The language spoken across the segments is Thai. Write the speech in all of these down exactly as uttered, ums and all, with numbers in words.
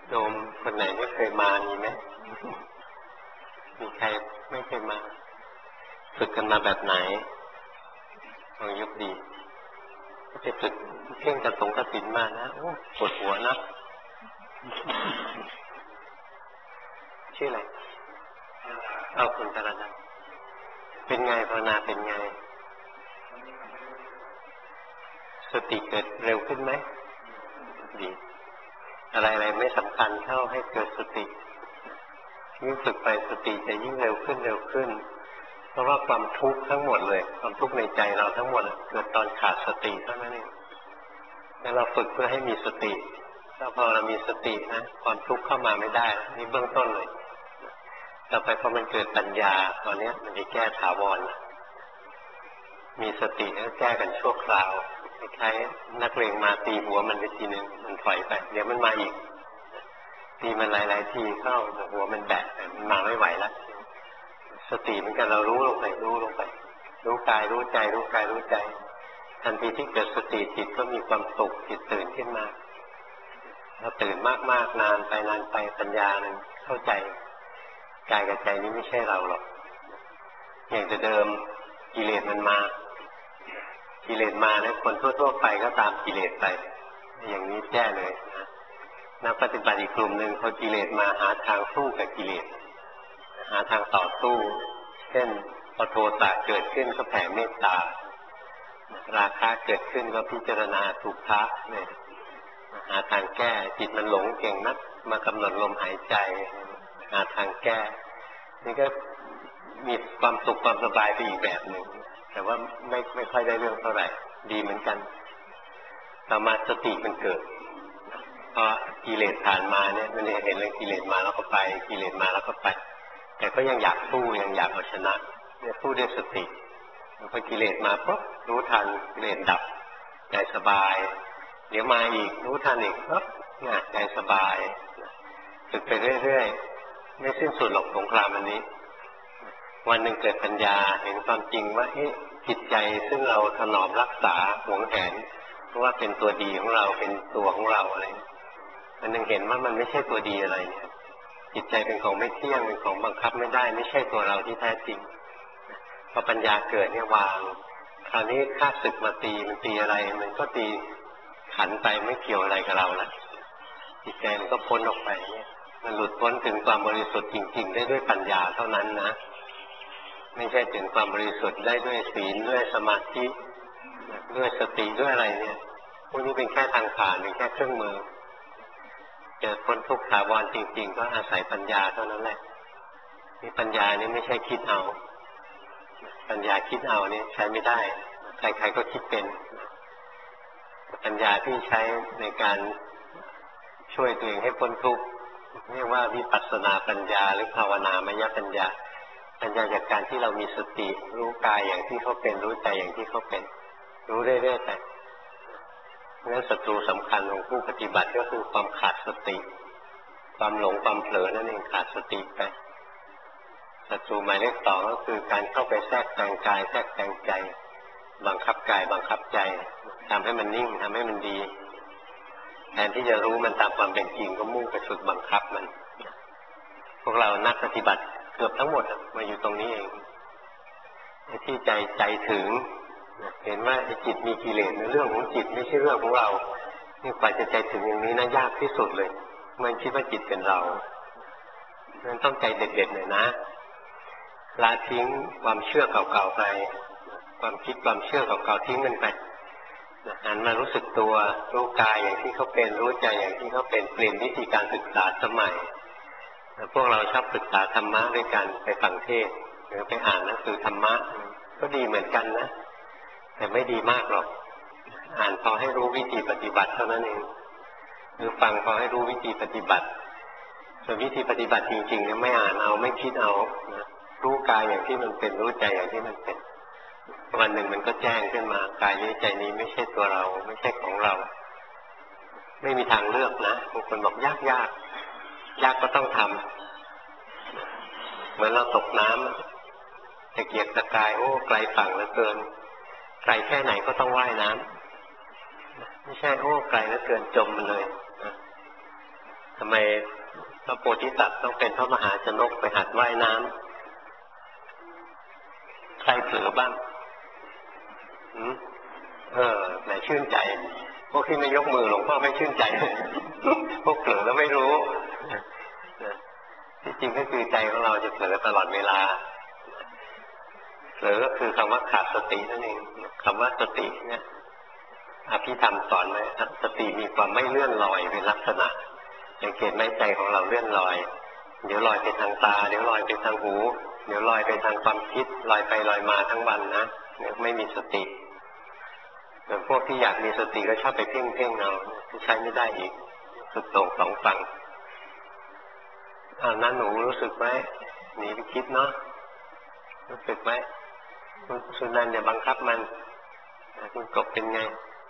โยมคนไหนไม่เคยมามีไหมมีใครไม่เคยมาฝึกกันมาแบบไหนลองยกดีก็จะฝึกเพ่งกระสงกระสินมานะโอ้ปวดหัวนะชื่ออะไรเอาคุณตระนันเป็นไงภาวนาเป็นไงสติเกิดเร็วขึ้นไหมดีอะไรๆไม่สำคัญเท่าให้เกิดสติยิ่งฝึกไปสติจะยิ่งเร็วขึ้นเร็วขึ้นเพราะว่าความทุกข์ทั้งหมดเลยความทุกข์ในใจเราทั้งหมดเกิดตอนขาดสติเท่านั้นเองแล้วเราฝึกเพื่อให้มีสติถ้าพอเรามีสตินะความทุกข์เข้ามาไม่ได้นี่เบื้องต้นเลยต่อไปพอมันเกิดปัญญาตอนนี้มันจะแก้ถาวรมีสติแล้วแก้กันชั่วคราวคล้ายๆนักเลงมาตีหัวมันไปทีนึงมันถอยไปเดี๋ยวมันมาอีกตีมันหลายๆทีเข้าหัวมันแบกมันมาไม่ไหวแล้วสติเหมือนกันเรารู้ลงไปรู้ลงไปรู้กายรู้ใจรู้กายรู้ใจทันทีที่เกิดสติจิตก็มีความสุขจิตตื่นขึ้นมาถ้าตื่นมากๆนานไปนานไปปัญญานั้นเข้าใจกายกับใจนี้ไม่ใช่เราหรอกอย่างแต่เดิมกิเลสมันมากิเลสมาแล้วคนทั่วๆไปก็ตามกิเลสไปอย่างนี้แย่เลยนะนักปฏิบัติอีกกลุ่มหนึ่งพอกิเลสมาหาทางสู้กับกิเลสหาทางต่อสู้เช่นพอโทสะเกิดขึ้นก็แผ่เมตตาราคะเกิดขึ้นก็พิจารณาทุกขะเนี่ยหาทางแก้จิตมันหลงเก่งนักมากำหนดลมหายใจหาทางแก้นี่ก็มีความสุขความสบายไปอีกแบบหนึ่งแต่ว่าไม่ไม่ค่อยได้เรื่องเท่าไหร่ดีเหมือนกันต่อมาสติมันเกิดเพราะกิเลสผ่านมาเนี่ยมันเห็นเรื่องกิเลสมาแล้วก็ไปกิเลสมาแล้วก็ไปแต่ก็ยังอยากสู้ยังอยากเอาชนะเนี่ยสู้ด้วยสติพอกิเลสมาปุ๊บรู้ทันกิเลสดับใจสบายเดี๋ยวมาอีกรู้ทันอีกปุ๊บเนี่ยใจสบายฝึกไปเรื่อยๆไม่สิ้นสุดหรอกสงครามอันนี้วันหนึ่งเกิดปัญญาเห็นความจริงว่าเอ๊ะจิตใจซึ่งเราถนอมรักษาหวงแหนเพราะว่าเป็นตัวดีของเราเป็นตัวของเราอะไรมันหนึ่งเห็นว่ามันไม่ใช่ตัวดีอะไรเนี่ยจิตใจเป็นของไม่เที่ยงเป็นของบังคับไม่ได้ไม่ใช่ตัวเราที่แท้จริงพอปัญญาเกิดเนี่ยวางคราวนี้ข้าศึกมาตีมันตีอะไรมันก็ตีขันไปไม่เกี่ยวอะไรกับเราละจิตใจมันก็พ้นออกไปเนี่ยมันหลุดพ้นถึงความบริสุทธิ์จริงๆได้ด้วยปัญญาเท่านั้นนะไม่ใช่ถึงความบริสุทธิ์ได้ด้วยศีลด้วยสมาธิด้วยสติด้วยอะไรเนี่ยพวกนี้เป็นแค่ทางผ่านเป็นแค่เครื่องมือจะพ้นทุกข์ถาวรจริงๆก็อาศัยปัญญาเท่านั้นแหละนี่ปัญญานี่ไม่ใช่คิดเอาปัญญาคิดเอานี่ใช้ไม่ได้ใครๆก็คิดเป็นปัญญาที่ใช้ในการช่วยตัวเองให้พ้นทุกข์เรียกว่าวิปัสสนาปัญญาหรือภาวนามยปัญญาปัญญาจากการที่เรามีสติรู้กายอย่างที่เขาเป็นรู้ใจอย่างที่เขาเป็นรู้เรื่อยๆไปเพราะฉะนั้นศัตรูสำคัญของผู้ปฏิบัติก็คือความขาดสติความหลงความเผลอนั่นเองขาดสติไปศัตรูหมายเลขสองก็คือการเข้าไปแทรกแซงกายแทรกแซงใจบังคับกายบังคับใจทำให้มันนิ่งทำให้มันดีแทนที่จะรู้มันตามความเป็นจริงก็มุ่งไปฝึกบังคับมันพวกเรานักปฏิบัติเกือบทั้งหมดมาอยู่ตรงนี้เองที่ใจใจถึงเห็นว่าจิตมีกิเลสในเรื่องของจิตไม่ใช่เรื่องของเรานี่กว่าจะใจถึงอย่างนี้นะยากที่สุดเลยมันคิดว่าจิตเป็นเรานั้นต้องใจเด็ดๆหน่อยนะละทิ้งความเชื่อเก่าๆไปความคิดความเชื่อเก่าๆทิ้งมันไปหันมารู้สึกตัวรู้กายอย่างที่เขาเป็นรู้ใจอย่างที่เขาเป็นเปลี่ยนวิธีการศึกษาสมัยพวกเราชอบศึกษาธรรมะด้วยกันไปฟังเทศน์หรือไปอ่านหนังสือธรรมะก็ดีเหมือนกันนะแต่ไม่ดีมากหรอกอ่านพอให้รู้วิธีปฏิบัติเท่านั้นเองหรือฟังพอให้รู้วิธีปฏิบัติส่วนวิธีปฏิบัติจริงๆเนี่ยไม่อ่านเอาไม่คิดเอานะรู้กายอย่างที่มันเป็นรู้ใจอย่างที่มันเป็นวันหนึ่งมันก็แจ้งขึ้นมากายนี้ใจนี้ไม่ใช่ตัวเราไม่ใช่ของเราไม่มีทางเลือกนะบางคนบอกยากยากยากก็ต้องทำเหมือนเราตกน้ำตะเกียกตะกายโอ้ไกลฝั่งเหลือเกินไกลแค่ไหนก็ต้องว่ายน้ำไม่ใช่โอ้ไกลเหลือเกินจมมันเลยทำไมไมพระโพธิสัตว์ต้องเป็นพระมหาชนกไปหัดว่ายน้ำใครเผลอบ้างอืมเออไหนชื่นใจพวกที่ไม่ยกมือหลวงพ่อไม่ชื่นใจพวกเผลอแล้วไม่รู้ที่จริงก็คือใจของเราจะเผลอตลอดเวลาเผลอก็คือคำว่าขาดสตินั่นเองคำว่าสติเนี่ยอภิธรรมสอนไว้สติมีความไม่เลื่อนลอยเป็นลักษณะสังเกตไหมใจของเราเลื่อนลอยเดี๋ยวลอยไปทางตาเดี๋ยวลอยไปทางหูเดี๋ยวลอยไปทางความคิดลอยไปลอยมาทั้งวันนะเนี่ยไม่มีสติส่วนพวกที่อยากมีสติก็ชอบไปเพ่งเพ่งเอาใช้ไม่ได้อีกสุดโต่งสองฝั่งอ่านั้นหนูรู้สึกไหมหนีไปคิดเนาะรู้สึกไหมคุณสุนันท์อย่าบังคับมันคุณกบเป็นไง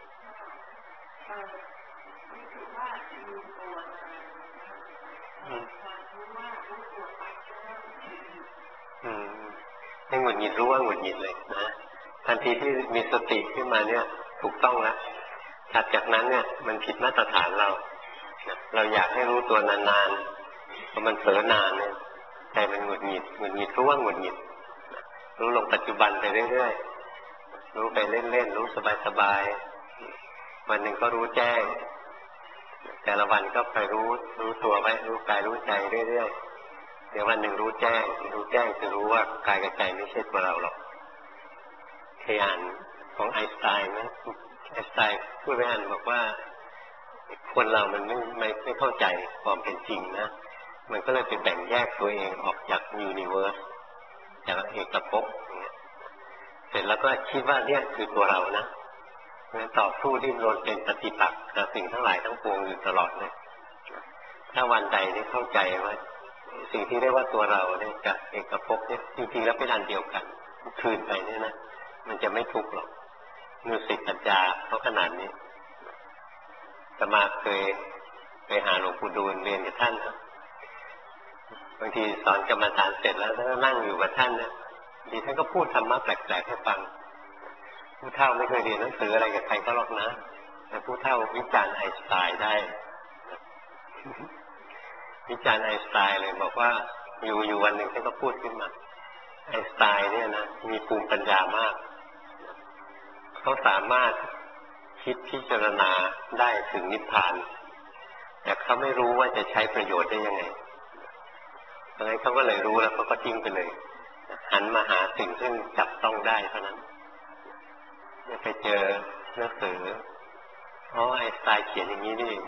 อืมให้หงุดหงิดรู้ว่าหงุดหงิดเลยนะทันทีที่มีสติขึ้นมาเนี่ยถูกต้องแล้วถัดจากนั้นเนี่ยมันผิดมาตรฐานเราเราอยากให้รู้ตัวนานๆพอมันเผลอนานเนี่ยใจมันหงุดหงิดหงุดหงิดรู้ว่าหงุดหงิดรู้ลงปัจจุบันไปเรื่อยๆรู้ไปเล่นๆรู้สบายๆวันหนึ่งก็รู้แจ้งแต่ละวันก็ไปรู้รู้ตัวไว้รู้กายรู้ใจเรื่อยๆเดี๋ยววันหนึ่งรู้แจ้งรู้แจ้งจะรู้ว่ากายกับใจไม่ใช่ตัวเราหรอกเคยอ่านของไอน์สไตน์นะไอน์สไตน์พูดไว้อ่านบอกว่าคนเรามันไม่ไม่ไม่เข้าใจความเป็นจริงนะมันก็เลยไปแบ่งแยกตัวเองออกจากยูนิเวิร์สจากเอกภพอย่างเงี้ยเสร็จแล้วก็คิดว่าเนี่ยคือตัวเรานะต่อสู้ดิ้นรนเป็นปฏิปักษ์กับสิ่งทั้งหลายทั้งปวงอยู่ตลอดเลยถ้าวันใดได้เข้าใจว่าสิ่งที่เรียกว่าตัวเราเนี่ยกับเอกภพเนี่ยจริงๆแล้วเป็นอันเดียวกันคืนไปเนี่ยนะมันจะไม่ทุกข์หรอกมือสิปัญญาเพราะขนาดนี้อาตมาเคยไปหาหลวงปู่ดูลเรียนกับท่านนะบางทีสอนกรรมฐานเสร็จแล้วก็นั่งอยู่กับท่านนะดีท่านก็พูดธรรมะแปลกๆให้ฟังผู้เฒ่าไม่เคยเรียนหนังสืออะไรกับใครก็หรอกนะแต่ผู้เฒ่าวิจารณ์ไอน์สไตน์ได้วิจารณ์ไอน์สไตน์เลยบอกว่าอยู่อยู่วันหนึ่งท่านก็พูดขึ้นมาไอน์สไตน์เนี่ยนะมีภูมิปัญญามากเขาสามารถคิดพิจารณาได้ถึงนิพพานแต่เขาไม่รู้ว่าจะใช้ประโยชน์ได้ยังไงเพราะงั้นเขาก็เลยรู้แล้วเขาก็ทิ้งไปเลยหันมาหาสิ่งซึ่งจับต้องได้เท่านั้นไปเจอหนังสืออ๋อไอน์สไตน์เขียนอย่างนี้นี่เอง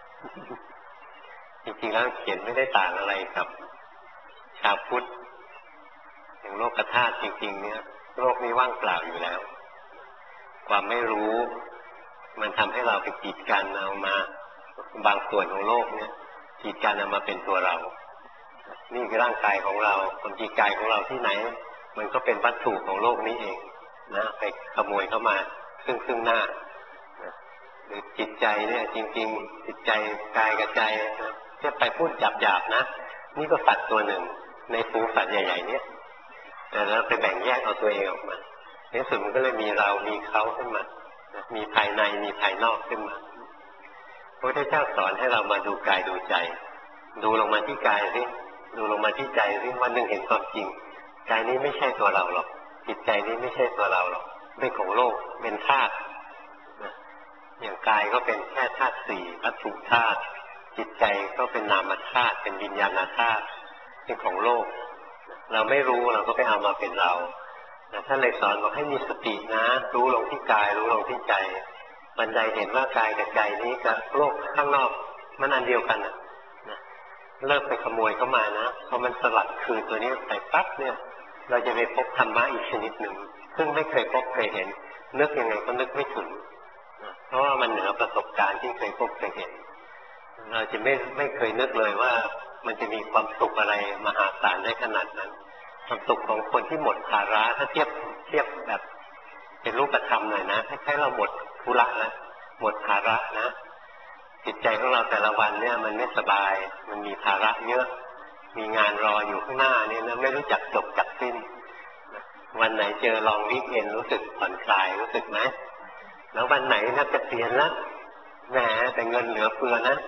จริงๆแล้วเขียนไม่ได้ต่างอะไรกับชาวพุทธอย่างโลกธาตุจริงๆเนี่ยโลกนี้ว่างเปล่าอยู่แล้วความไม่รู้มันทำให้เราไปกีดกันเอามาบางส่วนของโลกเนี่ยกีดกันเอามาเป็นตัวเรานี่คือร่างกายของเราความจริงกายของเราที่ไหนมันก็เป็นวัตถุของโลกนี้เองนะไปขโมยเข้ามาซึ่งซึ่งหน้าหรือจิตใจเนี่ยจริงๆจิตใจกายกับใจนะจะไปพูดหยาบๆนะนี่ก็สัตว์ตัวหนึ่งในฝูงสัตว์ใหญ่ๆเนี่ยแต่เราไปแบ่งแยกเอาตัวเองออกมาในสุดมันก็เลยมีเรามีเขาขึ้นมามีภายในมีภายนอกขึ้นมาพระพุทธเจ้าสอนให้เรามาดูกายดูใจดูลงมาที่กายสิดูลงมาที่ใจสิวันหนึ่งเห็นความจริงกายนี้ไม่ใช่ตัวเราหรอกจิตใจนี้ไม่ใช่ตัวเราหรอกเป็นของโลกเป็นธาตุอย่างกายก็เป็นแค่ธาตุสี่วัตถุธาตุจิตใจก็เป็นนามธาตุเป็นวิญญาณธาตุเป็นของโลกเราไม่รู้เราก็ไปเอามาเป็นเราท่านเลยสอนบอกให้มีสตินะรู้ลงที่กายรู้ลงที่ใจบันไดเห็นว่ากายกับใจนี้กับโลกข้างนอกมันอันเดียวกันนะเลิกไปขโมยเข้ามานะพอมันสลัดคืนตัวนี้ไปปั๊บเนี่ยเราจะไปพบธรรมะอีกชนิดหนึ่งซึ่งไม่เคยพบเคยเห็นนึกยังไงก็นึกไม่ถึงเพราะว่ามันเหนือประสบการณ์ที่เคยพบเคยเห็นเราจะไม่ไม่เคยนึกเลยว่ามันจะมีความสุขอะไรมหาศาลได้ขนาดนั้นความสุขของคนที่หมดภาระถ้าเทียบเทียบแบบเป็นรูปธรรมหน่อยนะคล้ายๆเราหมดธุระแล้วหมดภาระนะจิตใจของเราแต่ละวันเนี่ยมันไม่สบายมันมีภาระเยอะมีงานรออยู่ข้างหน้าเนี่ยนะไม่รู้จักจบจักสิ้นวันไหนเจอลองวีคเอนด์รู้สึกผ่อนคลายรู้สึกไหมแล้ววันไหนนับจะเปลี่ยนแล้วแหมแต่เงินเหลือเฟือนะ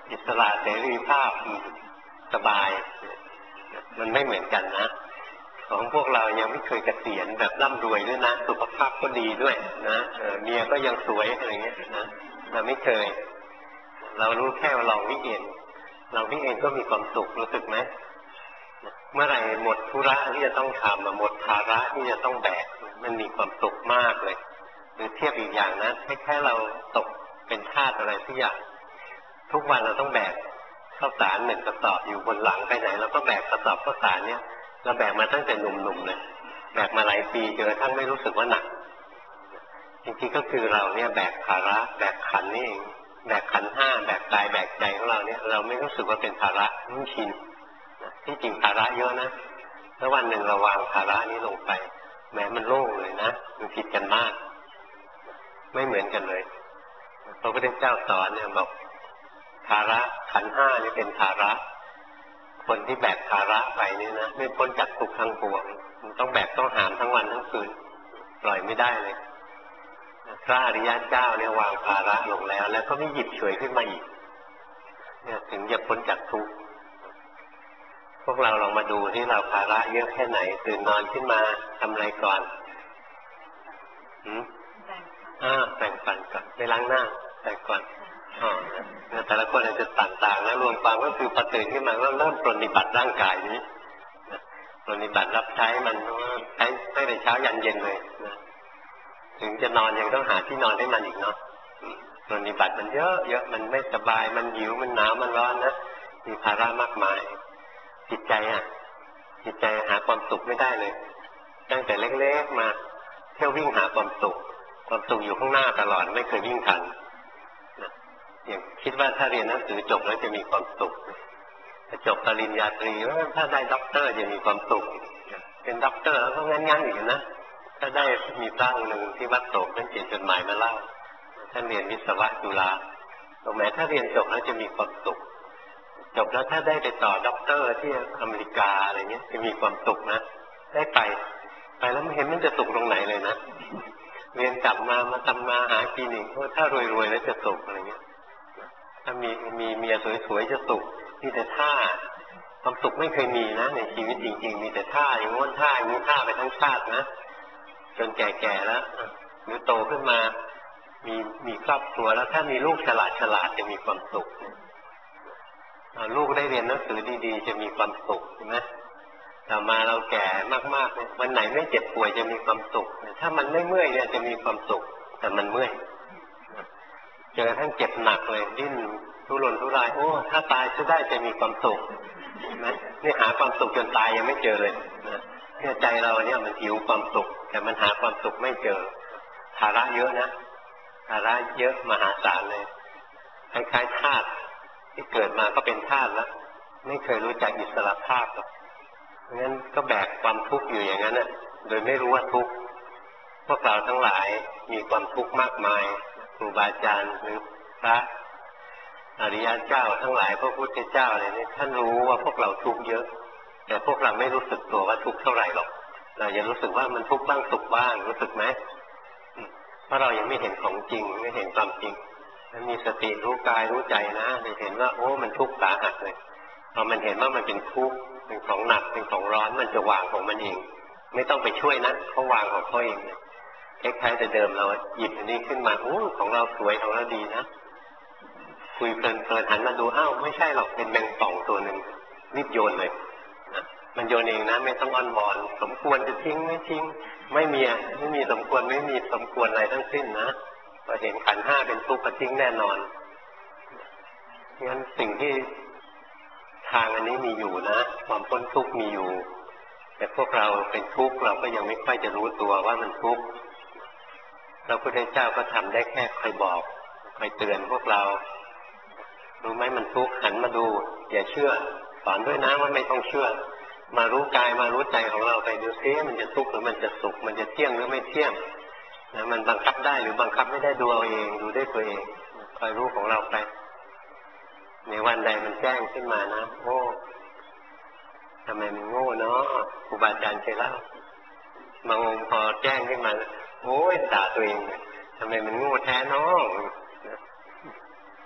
อิสระเสรีภาพสบายมันไม่เหมือนกันนะของพวกเรายังไม่เคยเกษียณแบบร่ำรวยด้วยนะสุขภาพก็ดีด้วยนะเมียก็ยังสวยอะไรเงี้ยนะเราไม่เคยเรารู้แค่ว่าเราวิเองเราวิเองก็มีความสุขรู้สึกไหมเมื่อไหร่หมดธุระที่จะต้องทำหมดภาระที่จะต้องแบกมันมีความสุขมากเลยหรือเทียบอีกอย่างนะแค่เราตกเป็นทาสอะไรสักอย่างทุกวันเราต้องแบกข้าวสารหนึ่งกระสอบอยู่บนหลังไปไหนเราก็แบกกระสอบข้าวสารเนี่ยเราแบกมาตั้งแต่หนุ่มๆเลยแบกมาหลายปีจนกระทั่งไม่รู้สึกว่าหนักจริงๆก็คือเราเนี่ยแบกภาระแบกขันนี่เองแบกขันห้าแบกกายแบกใจของเราเนี่ยเราไม่รู้สึกว่าเป็นภาระไม่ชินที่จริงภาระเยอะนะแล้ววันหนึ่งเราวางภาระนี้ลงไปแม้มันโล่งเลยนะมันผิดกันมากไม่เหมือนกันเลยพระพุทธเจ้าสอนเนี่ยบอกภาระขันห้านี่เป็นภาระคนที่แบกภาระไปนี่นะไม่พ้นจากทุกข์ทั้งปวงมันต้องแบกต้องหามทั้งวันทั้งคืนปล่อยไม่ได้เลยพระอริยเจ้าเนี่ยวางภาระลงแล้วแล้วก็ไม่หยิบฉวยขึ้นมาอีกเนี่ยถึงจะพ้นจากทุกข์พวกเราลองมาดูที่เราภาระเยอะแค่ไหนตื่นนอนขึ้นมาทำอะไรก่อนหืมอ่าแปรงฟันก่อนไปล้างหน้าแปรงก่อนอ๋อแต่ละคนอาจจะต่างๆนะรวมความก็คือพอตื่นขึ้นมาก็เริ่มปรนนิบัติร่างกายนี้ปรนนิบัติรับใช้มันใช้ตั้งแต่เช้ายันเย็นเลยนะถึงจะนอนยังต้องหาที่นอนให้มันอีกเนาะปรนนิบัติมันเยอะเยอะมันไม่สบายมันหิวมันหนาวมันร้อนนะมีภาระมากมายจิตใจอ่ะจิตใจหาความสุขไม่ได้เลยตั้งแต่เล็กๆมาเที่ยววิ่งหาความสุขความสุขอยู่ข้างหน้าตลอดไม่เคยวิ่งทันอย่างคิดว่าถ้าเรียนหนังสือจบแล้วจะมีความสุขถ้าจบปริญญาตรีถ้าได้ด็อกเตอร์จะมีความสุขเป็นด็อกเตอร์แล้วก็งั้นๆอีกนะถ้าได้มีพระองค์หนึ่งที่วัดโศกท่านเขียนจดหมายมาเล่าท่านเรียนวิศวะจุฬาตรงไหนถ้าเรียนจบแล้วจะมีความสุขจบแล้วถ้าได้ไปต่อด็อกเตอร์ที่อเมริกาอะไรเงี้ยจะมีความสุขนะได้ไปไปแล้วไม่เห็นมันจะสุขตรงไหนเลยนะเรียนกลับมามาทำมาหากินอีกเพราะถ้ารวยๆแล้วจะสุขอะไรเงี้ยถ้ามีมีเมียสวยๆจะสุขมีแต่ท่าความสุขไม่เคยมีนะในชีวิตจริงๆมีแต่ท่าอย่างง้นท่าอย่างนี้ท่าไปทั้งชาตินะจนแก่ๆแล้วหรือโตขึ้นมามีมีครอบครัวแล้วถ้ามีลูกฉลาดฉลาดจะมีความสุขลูกได้เรียนหนังสือดีๆจะมีความสุขใช่ไหมต่อมาเราแก่มากๆเนี่ยวันไหนไม่เจ็บป่วยจะมีความสุขถ้ามันไม่เมื่อยเนี่ยจะมีความสุขแต่มันเมื่อยเจอทั้งเจ็บหนักเลยดิ้นทุรนทุรายโอ้ถ้าตายจะได้จะมีความสุขนะนี่หาความสุขจนตายยังไม่เจอเลยนะเนี่ยใจเราเนี่ยมันหิวความสุขแต่มันหาความสุขไม่เจอภาระเยอะนะภาระเยอะมหาศาลเลยคล้ายๆธาตุที่เกิดมาก็เป็นธาตุแล้วไม่เคยรู้จักอิสระภาพหรอกงั้นก็แบกความทุกข์อยู่อย่างนั้นน่ะโดยไม่รู้ว่าทุกข์พวกเราทั้งหลายมีความทุกข์มากมายครูบาอาจารย์หรือพระอริยเจ้าทั้งหลายพระพุทธเจ้าอะไรนี่ท่านรู้ว่าพวกเราทุกข์เยอะแต่พวกเราไม่รู้สึกตัวว่าทุกข์เท่าไหร่หรอกเรายังรู้สึกว่ามันทุกข์บ้างสุขบ้างรู้สึกไหมเพราะเรายังไม่เห็นของจริงไม่เห็นความจริงมันมีสติรู้กายรู้ใจนะจะเห็นว่าโอ้มันทุกข์สาหัสเลยพอมันเห็นว่ามันเป็นทุกข์เป็นของหนักเป็นของร้อนมันจะวางของมันเองไม่ต้องไปช่วยนะเขาวางของเขาเองคล้ายๆแต่เดิมเราหยิบอันนี้ขึ้นมาโอ้ของเราสวยของเราดีนะคุยเพลินๆหันมาดูอ้าวไม่ใช่หรอกเป็นแมงป่องตัวหนึ่งรีบโยนเลยนะมันโยนเองนะไม่ต้องอ้อนวอนสมควรจะทิ้งไม่ทิ้งไม่มีไม่มีสมควรไม่มีสมควรอะไรทั้งสิ้นนะพอเห็นขันธ์ห้าเป็นทุกข์ก็ทิ้งแน่นอนงั้นสิ่งที่ทางอันนี้มีอยู่นะความพ้นทุกข์มีอยู่แต่พวกเราเป็นทุกข์เราก็ยังไม่ค่อยจะรู้ตัวว่ามันทุกข์พระพุทธเจ้าก็ทำได้แค่คอยบอกคอยเตือนพวกเรารู้ไหมมันทุกข์หันมาดูอย่าเชื่อสอนด้วยนะว่าไม่ต้องเชื่อมารู้กายมารู้ใจของเราไปดูซิมันจะทุกข์หรือมันจะสุขมันจะเที่ยงหรือไม่เที่ยงนะมันบังคับได้หรือบังคับไม่ได้ดูเอาเองดูได้ตัวเองคอยรู้ของเราไปในวันใดมันแจ้งขึ้นมานะโอ้ทำไมมันโง่เนาะครูบาอาจารย์เคยเล่าบางองค์พอแจ้งขึ้นมาโอ้ยด่าตัวเองทำไมมันโง่แท้เนาะพ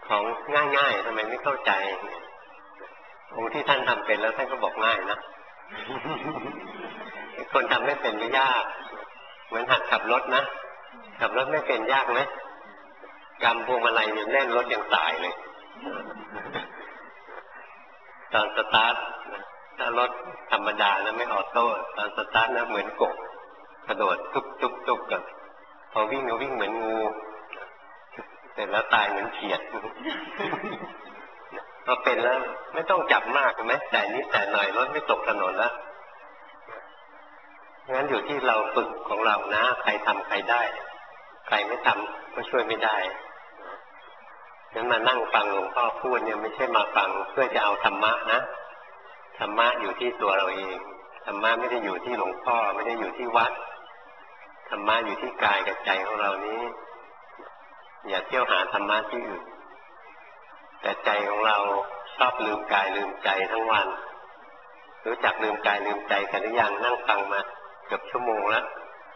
ของง่ายๆทำไมไม่เข้าใจองค์ที่ท่านทำเป็นแล้วท่านก็บอกง่ายนะ คนทำไม่เป็นไม่ยากเหมือนหัดขับรถนะขับรถไม่เป็นยากไหมกำพวงมาลัยเนี่ยแน่นรถยังตายเลยตอนสตาร์ทถ้ารถธรรมดานะไม่ออโต้ตอนสตาร์ทนะเหมือนกบกระโดดทุบทุบทุบกันพอวิ่งก็วิ่งเหมือนงูเสร็จแล้วตายเหมือนเขียดพอเป็นแล้วไม่ต้องจับมากไหมแต่นิดแต่หน่อยรถไม่ตกถนนแล้วงั้นอยู่ที่เราฝึกของเรานะใครทำใครได้ใครไม่ทำก็ช่วยไม่ได้งั้นมานั่งฟังหลวงพ่อพูดเนี่ยไม่ใช่มาฟังเพื่อจะเอาธรรมะนะธรรมะอยู่ที่ตัวเราเองธรรมะไม่ได้อยู่ที่หลวงพ่อไม่ได้อยู่ที่วัดธรรมะอยู่ที่กายกับใจของเรานี้อย่าเที่ยวหาธรรมะที่อื่นแต่ใจของเราชอบลืมกายลืมใจทั้งวันรู้จักลืมกายลืมใจกันหรือยังนั่งฟังมาเกือบชั่วโมงแล้ว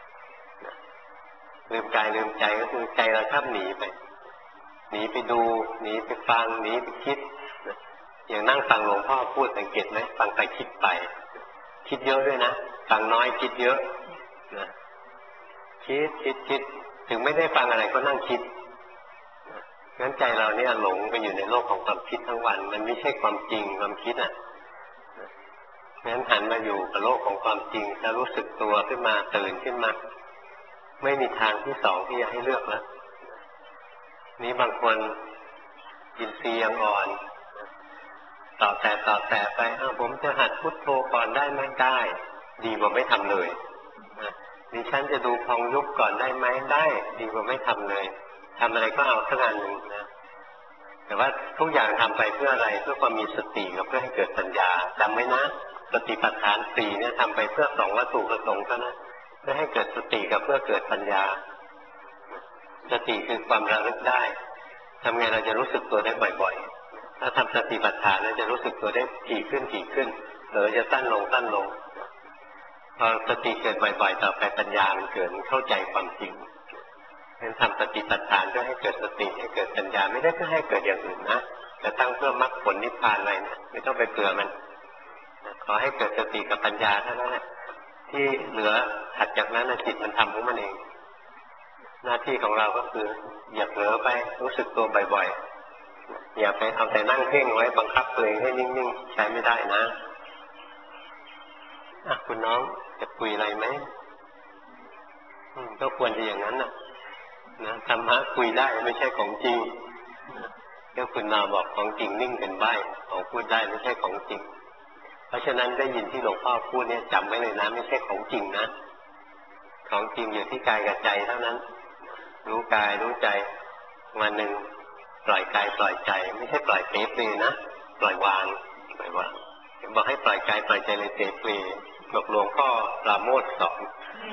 ลืมกายลืมใจก็คือใจเราชอบหนีไปหนีไปดูหนีไปฟังหนีไปคิดอย่างนั่งฟังหลวงพ่อพูดสังเกตไหมฟังไปคิดไปคิดเยอะด้วยนะฟังน้อยคิดเยอะนะคิดคิดคิดถึงไม่ได้ฟังอะไรก็นั่งคิดงั้นใจเราเนี่ยหลงไปอยู่ในโลกของความคิดทั้งวันมันไม่ใช่ความจริงความคิดอ่ะงั้นหันมาอยู่กับโลกของความจริงจะรู้สึกตัวขึ้นมาตื่นขึ้นมาไม่มีทางที่สองที่จะให้เลือกแล้วนี้บางคนอินทรีย์ยังอ่อนต่อแต่ต่อแต่ไปอ้าวผมจะหัดพุทโธก่อนได้ไหมได้ดีกว่าไม่ทำเลยดิฉันจะดูพองยุบก่อนได้ไหมได้ดีกว่าไม่ทำเลยทำอะไรก็เอาสักอันหนึ่งนะแต่ว่าทุกอย่างทำไปเพื่ออะไรเพื่อความมีสติกับเพื่อให้เกิดปัญญาจำไว้นะสติปัฏฐานสี่เนี่ยทำไปเพื่อสองวัตถุประสงค์เท่านั้นเพื่อให้เกิดสติกับเพื่อเกิดปัญญาสติคือความระลึกได้ทำไงเราจะรู้สึกตัวได้บ่อยๆถ้าทำสติปัฏฐานเราจะรู้สึกตัวได้ถี่ขึ้นถี่ขึ้นหรือจะตั้นลงตั้นลงพอสติเกิดบ่อยๆต่อไปปัญญามันเกิดมันเข้าใจความจริงงั้นทำสติปัฏฐานเพื่อให้เกิดสติให้เกิดปัญญาไม่ได้เพื่อให้เกิดอย่างอื่นนะแต่ตั้งเพื่อมรรคผลนิพพานอะไรนะไม่ต้องไปเปลือมันขอให้เกิดสติกับปัญญาเท่านั้นแหละที่เหลือถัดจากนั้นจิตมันทำของมันเองหน้าที่ของเราก็คืออย่าเผลอไปรู้สึกตัวบ่อยๆอย่าไปเอาแต่นั่งเพ่งไว้บังคับตัวเองให้นิ่งๆใช้ไม่ได้นะอ่ะคุณน้องจะคุยอะไรไหมก็ควรจะอย่างนั้นนะนะธรรมะคุยได้ไม่ใช่ของจริงก็คุณนาบอกของจริงนิ่งเป็นใบของพูดได้ไม่ใช่ของจริงเพราะฉะนั้นได้ยินที่หลวงพ่อพูดเนี่ยจำไว้เลยนะไม่ใช่ของจริงนะของจริงอยู่ที่กายกับใจเท่านั้นรู้กายรู้ใจวันหนึ่งปล่อยกายปล่อยใจไม่ใช่ปล่อยเตะเปลนะปล่อยวางปล่อยวางบอกให้ปล่อยกายปล่อยใจเลยเตะเปลบอกหลวงพ่อปราโมทย์สอน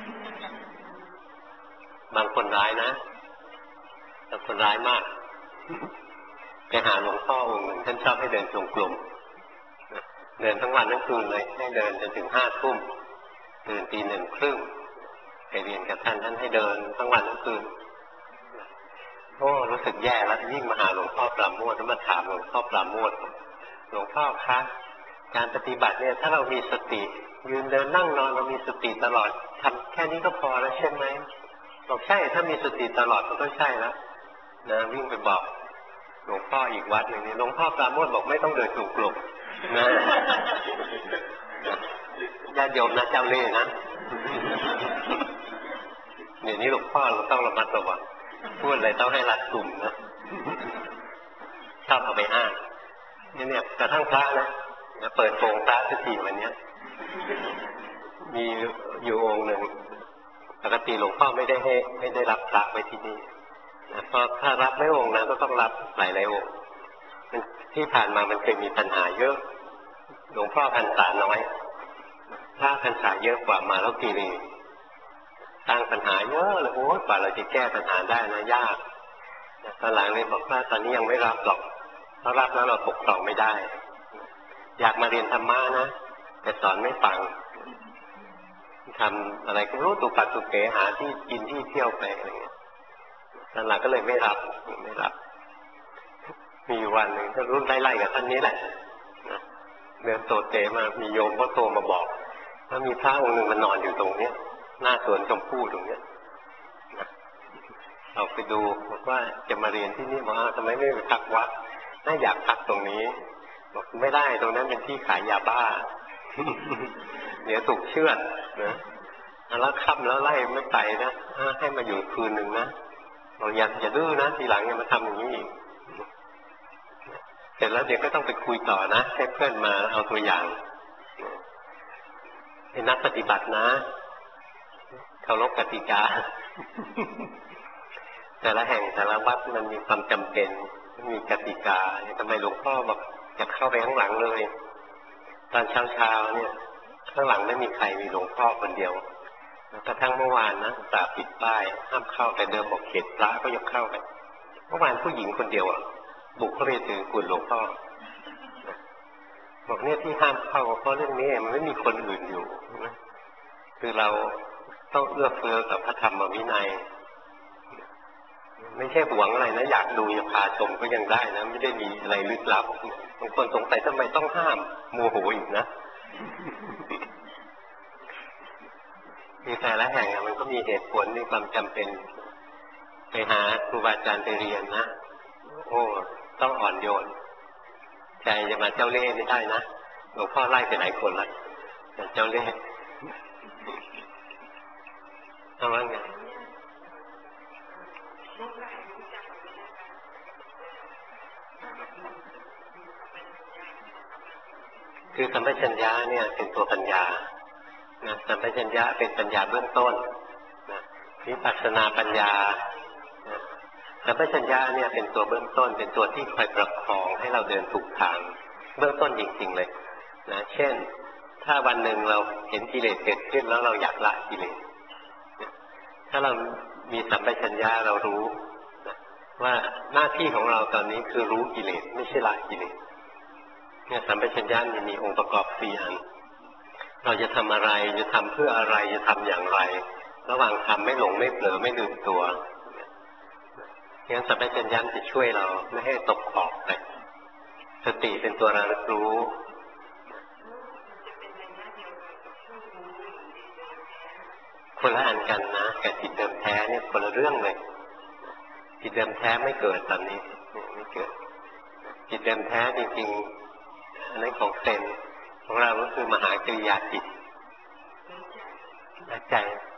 บางคนร้ายนะบางคนร้ายมากไปหาหลวงพ่อองค์หนึ่งท่านชอบให้เดินจงกรมเดินทั้งวันทั้งคืนเลยให้เดินจนถึงห้าทุ่มตื่นตีหนึ่งครึ่งไปเรียนกับท่านท่านให้เดินทั้งวันทั้งคืนโอ้รู้สึกแย่แล้วยิ่งมาหาหลวงพ่อปราโมทย์แล้วมาถามหลวงพ่อปราโมทย์หลวงพ่อคะการปฏิบัติเนี่ยถ้าเรามีสติยืนเดินนั่งนอนเรามีสติตลอดทำแค่นี้ก็พอแล้วใช่ไหมบอกใช่ถ้ามีสติตลอดมันก็ใช่แล้วนะวิ่งไปบอกหลวงพ่ออีกวัดหนึ่งนี่หลวงพ่อปราโมทย์บอกไม่ต้องเดินจงกรมนะญาติโยมนะเจ้าเล่ห์นะเดี๋ยวนี้หลวงพ่อเราต้องระมัดระวังพูดอะไรต้องให้รัดกุมนะชอบเอาไปอ้างนี่เนี่ยกระทั่งพระนะเปิดโปงพระสักทีวันนี้มีอยู่องค์หนึ่งปกติหลวงพ่อไม่ได้ให้ไม่ได้รับพระไว้ที่นี่นะเพราะถ้ารับไม่องค์นะก็ต้องรับหลายหลายองค์ที่ผ่านมามันเคยมีปัญหาเยอะหลวงพ่อพรรษาน้อยพระพรรษาเยอะกว่ามาแล้วกีรีตั้งปัญหาเยอะเลยโอ้กว่าเราจะแก้ปัญหาได้นะยากตอนหลังเลยบอกว่าตอนนี้ยังไม่รับหรอกเพราะรับแล้วเราปกครองไม่ได้อยากมาเรียนธรรมะนะแต่สอนไม่ฟังทำอะไรก็รู้ตุปัดตุเก๋หาที่กินที่เที่ยวไปอะไรเงี้ยตอนหลังก็เลยไม่รับไม่รับมีวันหนึ่งก็รุ่นไล่ๆกับท่านนี้แหละเดินโตเตมามีโยมก็โทรมาบอกว่ามีพระองค์หนึ่งมันนอนอยู่ตรงเนี้ยหน้าสวนชมพู่ตรงเนี้ยเราไปดูบอกว่าจะมาเรียนที่นี่บอกว่าทำไมไม่ไปพักวัดน่าอยากพักตรงนี้บอกไม่ได้ตรงนั้นเป็นที่ขายยาบ้าเดี๋ยวถูกเชือดนะแล้วค่ำแล้วไล่ไม่ไปนะให้มาอยู่คืนหนึ่งนะบอกอย่าอย่าดื้อนะทีหลังอย่ามาทำอย่างนี้อีกเสร็จแล้วเดี๋ยวก็ต้องไปคุยต่อนะให้เพื่อนมาเอาตัวอย่างเป็นนักปฏิบัตินะเคารพกติกาแต่ละแห่งแต่ละวัดมันมีความจำเป็นมีกติกาทำไมหลวงพ่อบอกจะเข้าไปข้างหลังเลยตอนเช้าๆเนี่ยข้างหลังไม่มีใครมีหลวงพ่อคนเดียวกระทั่งเมื่อวานนะตาปิดป้ายห้ามเข้าแต่เดิมบอกเขตพระก็ยกเข้าไปเมื่อวานผู้หญิงคนเดียวอ่ะบุกเข้าไปถือกุฎหลวงพ่อบอกเนี่ยที่ห้ามเข้าเพราะเรื่องนี้มันไม่มีคนอื่นอยู่คือเราต้องเอื้อเฟื้อกับพระธรรมวินัยไม่ใช่หวงอะไรนะอยากดูอยากพาชมก็ยังได้นะไม่ได้มีอะไรลึกลับบางคนสงสัยทำไมต้องห้ามโมโหอีกนะมีแต่ละแห่งมันก็มีเหตุผลมีความจำเป็นไปหาครูบาอาจารย์ไปเรียนนะโอ้ต้องอ่อนโยนใจจะมาเจ้าเล่ห์ไม่ได้นะหลวงพ่อไล่ไปหลายคนแล้วแต่เจ้าเล่ห์ทำว่าไงคือสัมปชัญญะเนี่ยเป็นตัวปัญญานะสัมปชัญญะเป็นปัญญาเบื้องต้นนะวิปัสสนาปัญญานะสัมปชัญญะเนี่ยเป็นตัวเบื้องต้นเป็นตัวที่คอยประคองให้เราเดินถูกทางเบื้องต้นจริงๆเลยนะเช่นถ้าวันหนึ่งเราเห็นกิเลสเกิดขึ้นแล้วเราอยากละกิเลสถ้าเรามีสัมปชัญญะเรารู้นะว่าหน้าที่ของเราตอนนี้คือรู้กิเลสไม่ใช่ละกิเลสเนี่ยสัมปชัญญะมันมีองค์ประกอบสี่อันเราจะทำอะไรจะทำเพื่ออะไรจะทำอย่างไรระหว่างทำไม่หลงไม่เผลอไม่ลืมตัวงั้นสัมปชัญญะจะช่วยเราไม่ให้ตกขอบไปสติเป็นตัวระลึกรู้คนละอันกันนะกับจิตเดิมแท้เนี่ยคนละเรื่องเลยจิตเดิมแท้ไม่เกิดตอนนี้ไม่เกิดจิตเดิมแท้จริงๆอันนั้นของเซนของเราก็คือมหากริยาจิตใจ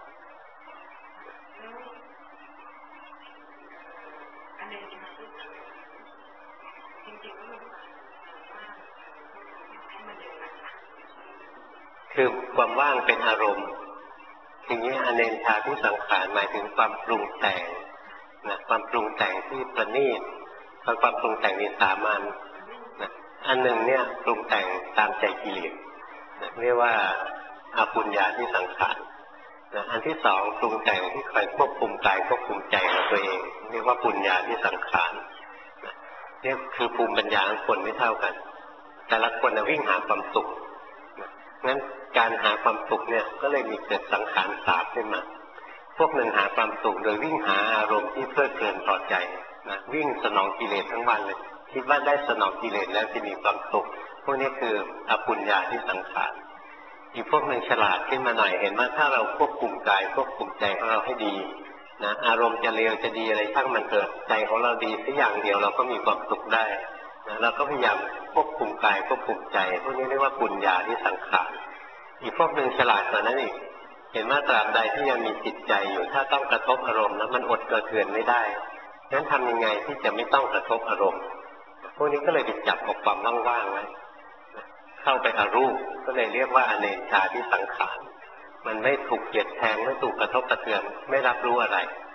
คือความว่างเป็นอารมณ์ทีนี้อเนนชาที่สังขารหมายถึงความปรุงแต่งนะความปรุงแต่งที่ประณีตความปรุงแต่งในสามัญนะอันหนึ่งเนี่ยปรุงแต่งตามใจกิเลสนะเรียกว่าอปุญญาที่สังขารนะอันที่สองปรุงแต่งที่คอยควบคุมกายควบคุมใจของตัวเองเรียกว่าปุญญาที่สังขารนะนี่คือภูมิปัญญาของคนไม่เท่ากันแต่ละคนวิ่งหาความสุขงั้นการหาความสุขเนี่ยก็เลยมีเกิดสังขารสามขึ้นมาพวกหนึ่งหาความสุขโดยวิ่งหาอารมณ์ที่เพลิดเพลินพอใจนะวิ่งสนองกิเลสทั้งวันเลยคิดว่าได้สนองกิเลสแล้วจะมีความสุขพวกนี้คืออปุญญาที่สังขารอีกพวกหนึ่งฉลาดขึ้นมาหน่อยเห็นว่าถ้าเราควบคุมกายควบคุมใจของเราให้ดีนะอารมณ์จะเลวจะดีอะไรช่างมันเกิดใจของเราดีสักอย่างเดียวเราก็มีความสุขได้นะเราก็พยายามควบคุมกายควบคุมใจพวกนี้เรียกว่าปุญญาที่สังขารอีกพวกหนึ่งฉลาดกว่านั้นอีกเห็นว่าตราบใดที่ยังมีจิตใจอยู่ถ้าต้องกระทบอารมณ์แล้วมันอดกระเทือนไม่ได้งั้นทำยังไงที่จะไม่ต้องกระทบอารมณ์พวกนี้ก็เลยไปจับกับความว่างๆไว้เข้าไปหารูปก็เลยเรียกว่าอเนกชาที่สังขารมันไม่ถูกเกลียดแทงไม่ถูกกระทบกระเทือนไม่รับรู้อะไร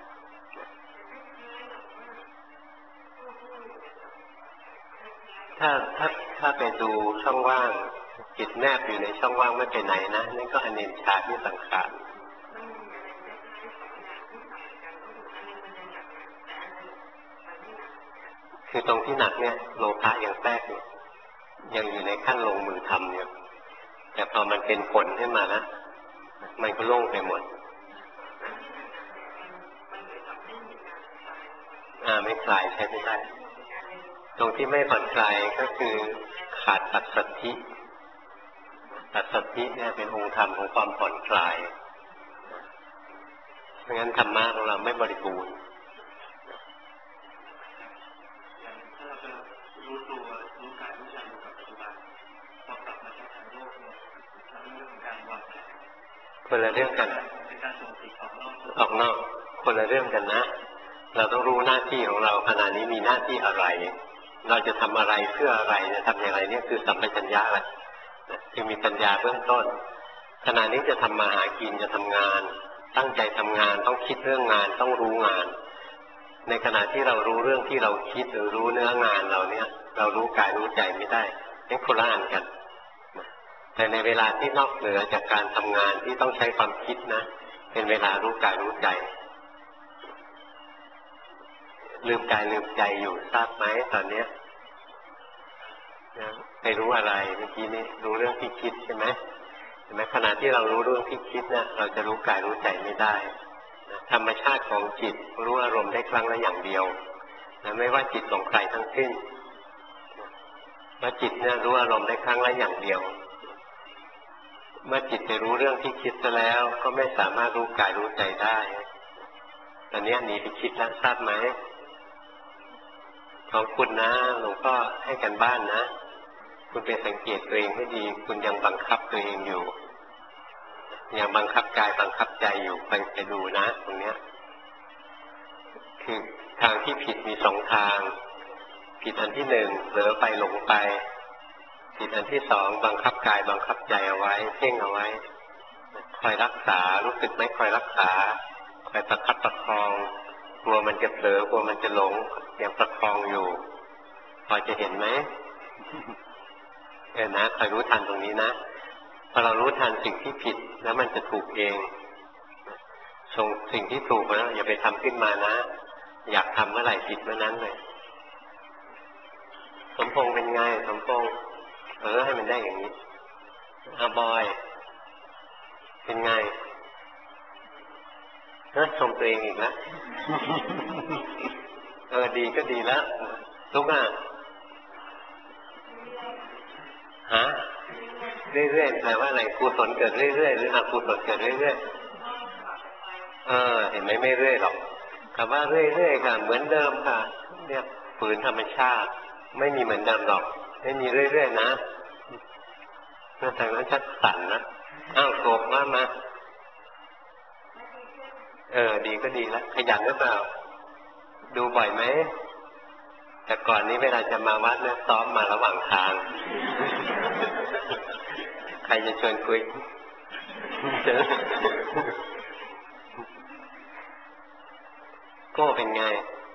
ถ้าถ้าถ้าไปดูช่องว่างจิตแนบอยู่ในช่องว่างไม่ไปไหนนะนั่นก็อเนกชาที่สังขารคือตรงที่หนักเนี่ยโลภะยังแทรกอยู่ยังอยู่ในขั้นลงมือทำอยู่แต่พอมันเป็นผลขึ้นมานะมันก็โล่งไปหมดอ่าไม่คลายใช้ไม่ได้ตรงที่ไม่ผ่อนคลายก็คือขาดปัสสัทธิปัสสัทธิเนี่ยเป็นองค์ธรรมของความผ่อนคลายเพราะงั้นธรรมะของเราไม่บริบูรณ์ถ้าเราจะรู้ตัวรู้กายรู้ใจอยู่กับปัจจุบันพอกลับมาใช้ทางโลกเนี่ยเราเรื่องของการวางแผนคนละเรื่องกันเป็นการส่งจิตออกนอกออกนอกคนละเรื่องกันนะเราต้องรู้หน้าที่ของเราขณะนี้มีหน้าที่อะไรเราจะทำอะไรเพื่ออะไรจะทำอย่างไรเนี่ยคือสัมปชัญญะแหละคือมีปัญญาเบื้องต้นขณะนี้จะทำมาหากินจะทำงานตั้งใจทำงานต้องคิดเรื่องงานต้องรู้งานในขณะที่เรารู้เรื่องที่เราคิดหรือรู้เนื้องานเราเนี่ยเรารู้กายรู้ใจไม่ได้นี่คนละอันกันแต่ในเวลาที่นอกเหนือจากการทำงานที่ต้องใช้ความคิดนะเป็นเวลารู้กายรู้ใจลืมกายลืมใจอยู่ทราบไหมตอนเนี้ยไปรู้อะไรเมื่อกี้นี้รู้เรื่องที่คิดใช่ไหมเห็นไหมขณะที่เรารู้เรื่องที่คิดเนี่ยเราจะรู้กายรู้ใจไม่ได้ธรรมชาติของจิตรู้อารมณ์ได้ครั้งละอย่างเดียวนะไม่ว่าจิตของใครทั้งสิ้นว่าจิตเนี่ยรู้อารมณ์ได้ครั้งละอย่างเดียวเมื่อจิตไปรู้เรื่องที่คิดซะแล้วก็ไม่สามารถรู้กายรู้ใจได้ตอนนี้หนีไปคิดแล้วทราบไหมของคุณนะหลวงพ่อให้กันบ้านนะคุณไปสังเกตตัวเองให้ดีคุณยังบังคับตัวเองอยู่ยังบังคับกายบังคับใจอยู่ไปไปดูนะตรงเนี้ยคือทางที่ผิดมีสองทางผิดอันที่หนึ่งเผลอไปหลงไปผิดอันที่สองบังคับกายบังคับใจเอาไว้เพ่งเอาไว้คอยรักษารู้สึกไหมคอยรักษาคอยประคับประคองกลัวมันจะเผลอกลัวมันจะหลงยังประคองอยู่พอจะเห็นไหมเออนะคอยรู้ทันตรงนี้นะพอเรารู้ทันสิ่งที่ผิดแล้วมันจะถูกเองส่งสิ่งที่ถูกนะอย่าไปทำขึ้นมานะอยากทำเมื่อไหร่ผิดเมื่อนั้นเลยสมพงษ์เป็นไงสมพงษ์เออให้มันได้อย่างนี้อาบอยเป็นไงเออชมตัวเองอีกแล้วเออดีก็ดีแล้วทุกอ่ะฮะเรื่อยๆแปลว่าอะไรกุศลเกิดเรื่อยๆหรืออกุศลเกิดเรื่อยๆเออเห็นไหมไม่เรื่อยหรอกคำว่าเรื่อยๆค่ะเหมือนเดิมค่ะเรียกฝืนธรรมชาติไม่มีเหมือนเดิมหรอกไม่มีเรื่อยๆนะเมื่อทางนั้นชัดสั่นนะอ้าวโกรธว่ามาเออดีก็ดีแล้วขยันหรือเปล่าดูบ่อยไหมแต่ก่อนนี้เวลาจะมาวัดเนี่ยซ้อมมาระหว่างทางใครจะชวนคุยก็เป็นไง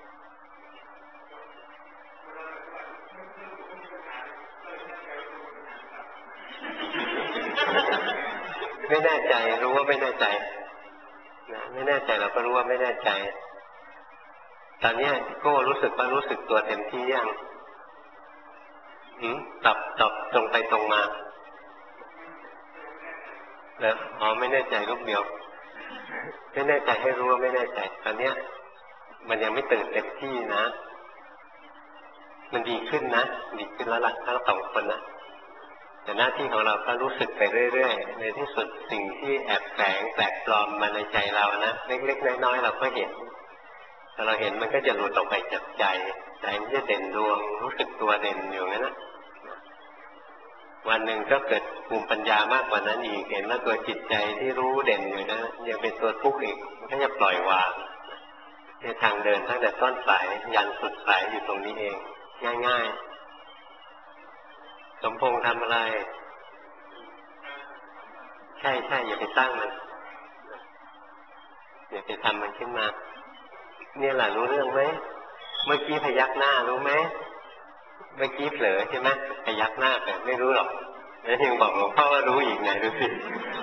ไม่แน่ใจรู้ว่าไม่แน่ใจนะไม่แน่ใจเราก็รู้ว่าไม่แน่ใจตอนนี้ก็รู้สึกว่ารู้สึกตัวเต็มที่ยังหืมตอบตอบตรงไปตรงมาแล้วอ๋อไม่แน่ใจรูปเดียวไม่แน่ใจให้รู้ว่าไม่แน่ใจตอนนี้มันยังไม่ตื่นเต็มที่นะมันดีขึ้นนะดีขึ้นแล้วล่ะทั้งสองคนนะแต่หน้าที่ของเราก็รู้สึกไปเรื่อยๆในที่สุดสิ่งที่แอบแฝงแปลกปลอมมาในใจเรานะเล็กๆน้อยๆเราก็เห็นถ้าเราเห็นมันก็จะหลุดออกไปจากใจใจมันจะเด่นดวงรู้สึกตัวเด่นอยู่งั้นนะวันหนึ่งก็เกิดภูมิปัญญามากกว่านั้นอีกเห็นว่าตัวจิตใจที่รู้เด่นอยู่นะยังเป็นตัวทุกข์อีกมันก็จะปล่อยวางในทางเดินตั้งแต่ต้นสายยันสุดสายอยู่ตรงนี้เองง่ายๆสมพงษ์ทำอะไรใช่ใช่อย่าไปสร้างมันอย่าไปทำมันขึ้นมาเนี่ยแหละรู้เรื่องไหมเมื่อกี้พยักหน้ารู้ไหมเมื่อกี้เผลอใช่ไหมพยักหน้าแต่ไม่รู้หรอกแล้วยังบอกหลวงพ่อว่ารู้อีกไงดูสิ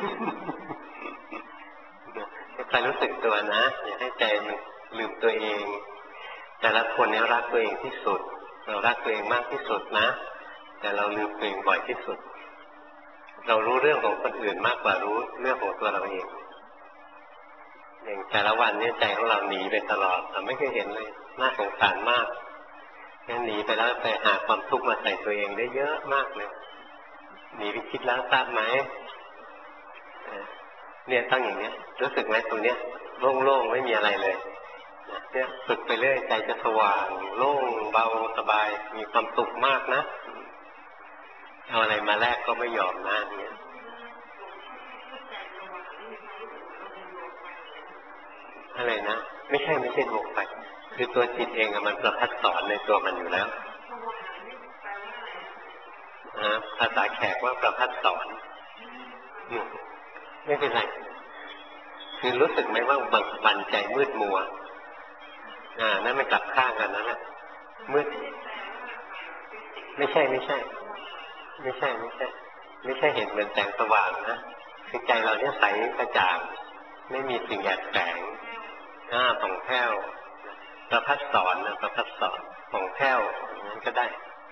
ใครรู้สึกตัวนะอย่าให้ใจมันลืมตัวเองแต่ละคนเนี่ยรักตัวเองที่สุดเรารักตัวเองมากที่สุดนะแต่เราลืมตัวเองบ่อยที่สุดเรารู้เรื่องของคนอื่นมากกว่ารู้เรื่องของตัวเราเองอย่างแต่ละวันเนี่ยใจของเราหนีไปตลอดเราไม่เคยเห็นเลยน่าสงสารมากงั้นหนีไปแล้วไปหาความทุกข์มาใส่ตัวเองได้เยอะมากเลยหนีไปคิดแล้วทราบไหมเนี่ยตั้งอย่างเนี้ยรู้สึกไหมตรงเนี้ยโล่งๆไม่มีอะไรเลยเนี่ยฝึกไปเรื่อยใจจะสว่างโล่งเบาสบายมีความสุขมากนะเอาอะไรมาแลกก็ไม่ยอมนะเนี่ยอะไรนะไม่ใช่ไม่ใช่โลกไปคือตัวจิตเองมันประพัดสอนในตัวมันอยู่แล้วนะภาษาแขกว่าประพัดสอนไม่เป็นไรคือรู้สึกไหมว่าบางวันใจมืดมัวอ่านั่นไม่กลับข้างกันนั่นแหละมืดไม่ใช่ไม่ใช่ไม่ใช่ไม่ใช่ไม่ใช่เห็นเหมือนแสงสว่างนะคือใจเราเนี่ยใสกระจ่างไม่มีสิ่งแอบแฝงหน้าผ่องแผ้วประพัดสอนนะประพัดสอนผ่องแผ้วนั้นก็ได้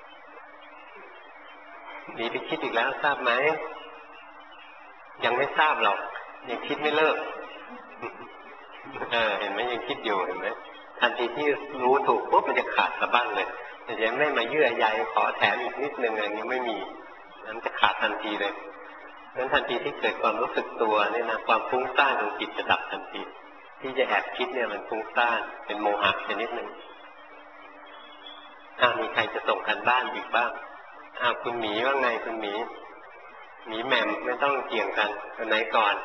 หนีไปคิดอีกแล้วทราบไหมยังไม่ทราบหรอกยังคิดไม่เลิกเออเห็นไหมยังคิดอยู่เห็นไหมทันทีที่รู้ถูกปุ๊บมันจะขาดสะบั้นเลยแต่ยังไม่มาเยื่อใยขอแถมอีกนิดนึงอะไรนี้ไม่มีนั้นจะขาดทันทีเลยนั้นทันทีที่เกิดความรู้สึกตัวเนี่ยนะความฟุ้งซ่านของจิตจะดับทันทีที่จะแอบคิดเนี่ยมันฟุ้งซ่านเป็นโมหะชนิดหนึ่งอ้าวมีใครจะส่งกันบ้านอีกบ้างอ้าวคุณหมีว่าไงคุณหมีหมีแหม่มไม่ต้องเกี่ยงกันคนไหนก่อน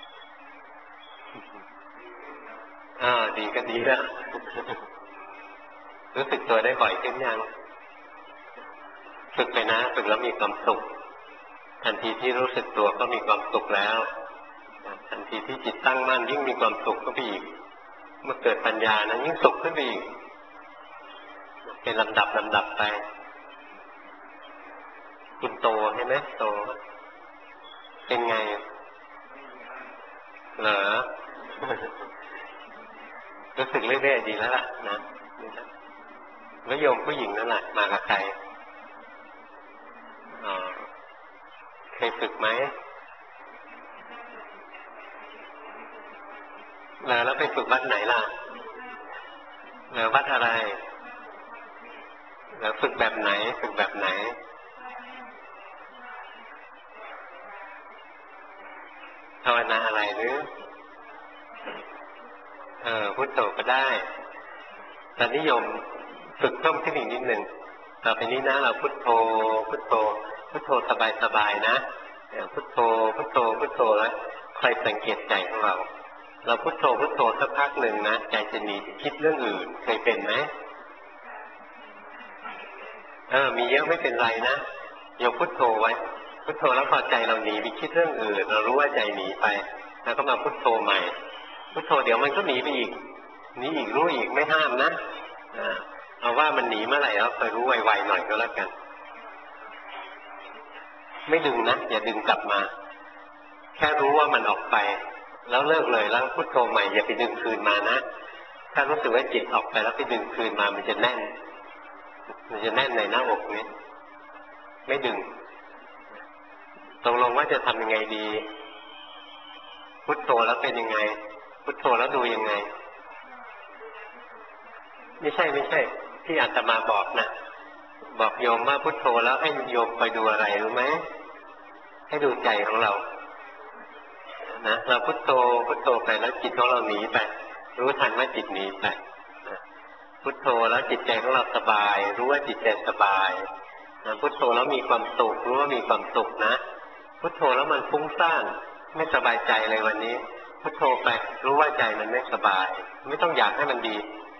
อ่าดีก็ดีแล้วรู้สึกตัวได้บ่อยขึ้นยังฝึกไปนะฝึกแล้วมีความสุขทันทีที่รู้สึกตัวก็มีความสุขแล้วทันทีที่จิตตั้งมั่นยิ่งมีความสุขก็ไปอีกเมื่อเกิดปัญญานะยิ่งสุขขึ้นไปอีกเป็นลำดับลำดับไปคุณโตใช่ไหมโตเป็นไงเหรอรู้สึกเรื่อยๆดีแล้วล่ะนะแล้วโยมผู้หญิงนั่นแหละมากับใครอ๋อเคยฝึกไหมแล้วแล้วไปฝึกวัดไหนล่ะแล้ววัดอะไรแล้วฝึกแบบไหนฝึกแบบไหนภาวนาอะไรหรือเออพุทโธก็ได้แต่นิยมฝึกเพิ่มขึ้นอีกนิดหนึ่งต่อไปนี้นะเราพุทโธพุทโธพุทโธสบายๆนะพุทโธพุทโธพุทโธแล้วคอยสังเกตใจของเราเราพุทโธพุทโธสักพักหนึ่งนะใจจะหนีไปคิดเรื่องอื่นเคยเป็นไหมเออมีเยอะไม่เป็นไรนะโยมพุทโธไว้พุทโธแล้วพอใจเราหนีไปคิดเรื่องอื่นเรารู้ว่าใจหนีไปแล้วก็มาพุทโธใหม่พุทโธเดี๋ยวมันก็หนีไปอีกหนีอีกรู้อีกไม่ห้ามนะเอาว่ามันหนีเมื่อไหร่แล้วคอยรู้ไวๆหน่อยก็แล้วกันไม่ดึงนะอย่าดึงกลับมาแค่รู้ว่ามันออกไปแล้วเลิกเลยแล้วพุทโธใหม่อย่าไปดึงคืนมานะถ้ารู้สึกว่าจิตออกไปแล้วไปดึงคืนมามันจะแน่นมันจะแน่นในหน้าอกนี้ไม่ดึงตกลงว่าจะทำยังไงดีพุทโธแล้วเป็นยังไงพุทโธแล้วดูยังไงไม่ใช่ไม่ใช่ที่อาตมาบอกนะบอกโยมว่าพุทโธแล้วให้โยมไปดูอะไรรู้ไหมให้ดูใจของเรานะเราพุทโธพุทโธไปแล้วจิตของเราหนีไปรู้ทันว่าจิตหนีไปพุทโธแล้วจิตใจของเราสบายรู้ว่าจิตใจสบายนะพุทโธแล้วมีความสุขรู้ว่ามีความสุขนะพุทโธแล้วมันฟุ้งซ่านไม่สบายใจเลยวันนี้พุทโธไปรู้ว่าใจมันไม่สบายไม่ต้องอยากให้มันดี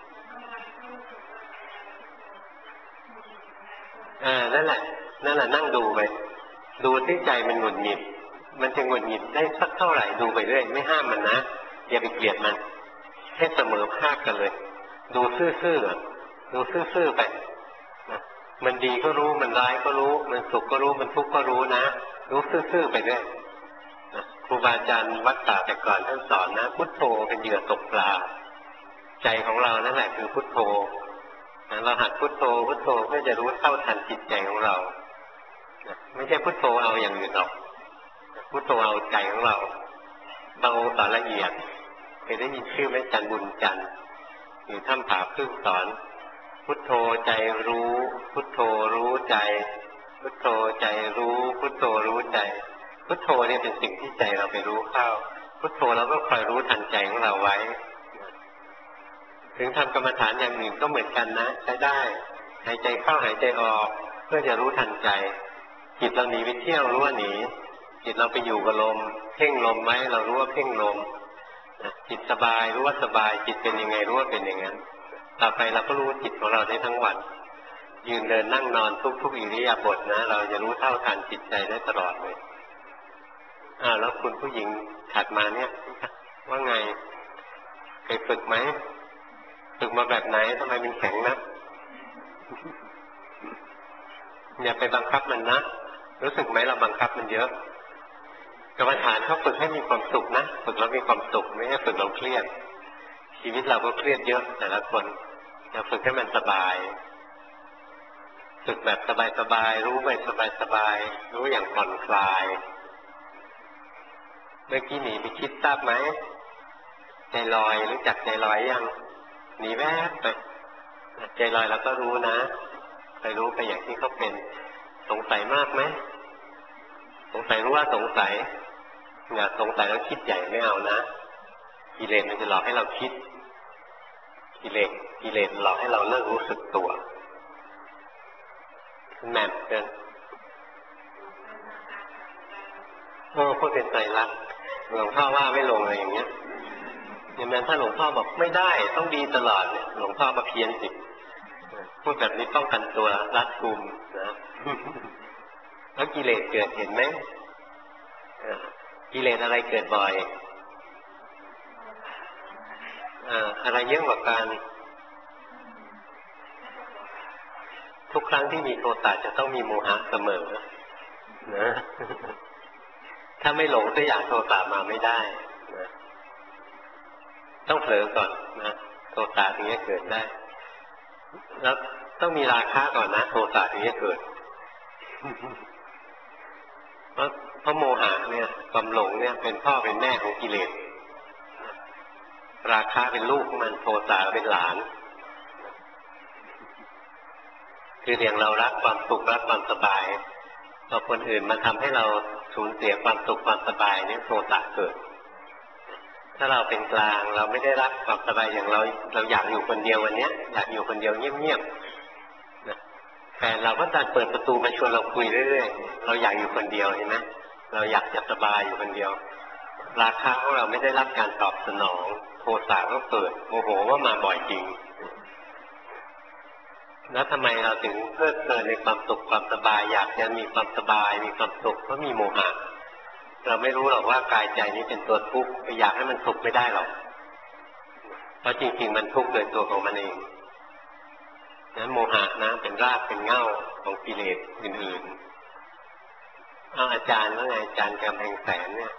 เออนั่นแหละนั่นแหละนั่งดูไปดูที่ใจมันหงุดหงิดมันจะหงุดหงิดได้สักเท่าไหร่ดูไปเรื่อยไม่ห้ามมันนะอย่าไปเกลียดมันให้เสมอภาคกันเลยดูซื่อๆดูซื่อๆไปนะมันดีก็รู้มันร้ายก็รู้มันสุขก็รู้มันทุกข์ก็รู้นะรู้ซื่อๆไปเรื่อยนะครูบาอาจารย์วัดป่าแต่ก่อนท่านสอนนะพุทโธเป็นเหยื่อตกปลาใจของเรานั่นแหละคือพุทโธเราหัดพุทโธพุทโธเพื่อจะรู้เท่าทันจิตใจของเราไม่ใช่พุทโธเอาอย่างอื่นหรอกพุทโธเอาใจของเราบางองค์สอนละเอียดเคยได้ยินชื่อไหมจันบุญจันทร์อยู่ถ้ำผาพึ่งสอนพุทโธใจรู้พุทโธรู้ใจพุทโธใจรู้พุทโธรู้ใจพุทโธเนี่ยเป็นสิ่งที่ใจเราไปรู้เข้าพุทโธเราก็คอยรู้ทันใจของเราไว้ถึงทำกรรมฐานอย่างอื่นก็เหมือนกันนะใช้ได้หายใจเข้าหายใจออกเพื่อจะรู้ทันใจจิตเราหนีไปเที่ยวรู้ว่าหนีจิตเราไปอยู่กับลมเพ่งลมไหมเรารู้ว่าเพ่งลมจิตสบายรู้ว่าสบายจิตเป็นยังไงรู้ว่าเป็นอย่างนั้นต่อไปเราก็รู้จิตของเราได้ทั้งวันยืนเดินนั่งนอนทุกๆอิริยาบถนะเราจะรู้เท่าทันจิตใจได้ตลอดเลยอ่าแล้วคุณผู้หญิงถัดมาเนี่ยว่าไงเคยฝึกไหมฝึกมาแบบไหนทำไมมันแข็งนะอย่าไปบังคับมันนะรู้สึกไหมเราบังคับมันเยอะกรรมฐานเขาฝึกให้มีความสุขนะฝึกแล้วมีความสุขไม่ใช่ฝึกเราเครียดชีวิตเราก็เครียดเยอะแต่ละคนอย่าฝึกให้มันสบายฝึกแบบสบายๆรู้ไปสบายๆรู้อย่างผ่อนคลายเมื่อกี้หนีไปคิดทราบไหมใจลอยรู้จักใจลอยยังหนีแวบไปใจลอยเราก็รู้นะไปรู้ไปอย่างที่เขาเป็นสงสัยมากไหมสงสัยรู้ว่าสงสัยอย่าสงสัยแล้วคิดใหญ่ไม่เอานะกิเลสมันจะหลอกให้เราคิดกิเลสกิเลสหลอกให้เราเลิกรู้สึกตัวแหม่มเกินโอ้พูดเป็นใจรักหลวงพ่อว่าไม่ลงเลยอย่างเงี้ยอย่างนั้นถ้าหลวงพ่อบอกไม่ได้ต้องดีตลอดเนี่ยหลวงพ่อมาเพี้ยนสิพูดแบบนี้ป้องกันตัวรัดกุมนะแล้วกิเลสเกิดเห็นไหมกิเลสอะไรเกิดบ่อยอะไรเยอะกว่ากันทุกครั้งที่มีโทสะจะต้องมีโมหะเสมอนะถ้าไม่หลงสักอย่างโทสะมาไม่ได้นะต้องเผลอก่อนนะโทสะถึงจะเกิดได้แล้วต้องมีราคะก่อนนะโทสะถึงจะเกิดเพราะเพราะโมหะเนี่ยความหลงเนี่ยเป็นพ่อเป็นแม่ของกิเลสราคะเป็นลูกมันโทสะเป็นหลานคืออย่างเรารักความสุขรักความสบายพอคนอื่นมาทำให้เราสูญเสียความสุขความสบายเนี่ยโทสะเกิดถ้าเราเป็นกลางเราไม่ได้รักความสบายอย่างเราเราอยากอยู่คนเดียววันนี้อยากอยู่คนเดียวเงียบๆนะแฟนเราก็จะเปิดประตูมาชวนเราคุยเรื่อยๆเราอยากอยู่คนเดียวเห็นไหมเราอยากจะสบายอยู่คนเดียวราคะของเราไม่ได้รับการตอบสนองโทสะก็เกิดโมโหว่ามาบ่อยจริงแล้วทำไมเราถึงเพลิดเพลินในความสุขความสบายอยากจะมีความสบายมีความสุขเพราะมีโมหะเราไม่รู้หรอกว่ากายใจนี้เป็นตัวทุกข์ไปอยากให้มันสุขไม่ได้หรอกเพราะจริงๆมันทุกข์โดยตัวของมันเองนั้นโมหะนะเป็นรากเป็นเง่าของกิเลสอื่นๆเอาอาจารย์ว่าไงอาจารย์กำแพงแสนเนี่ย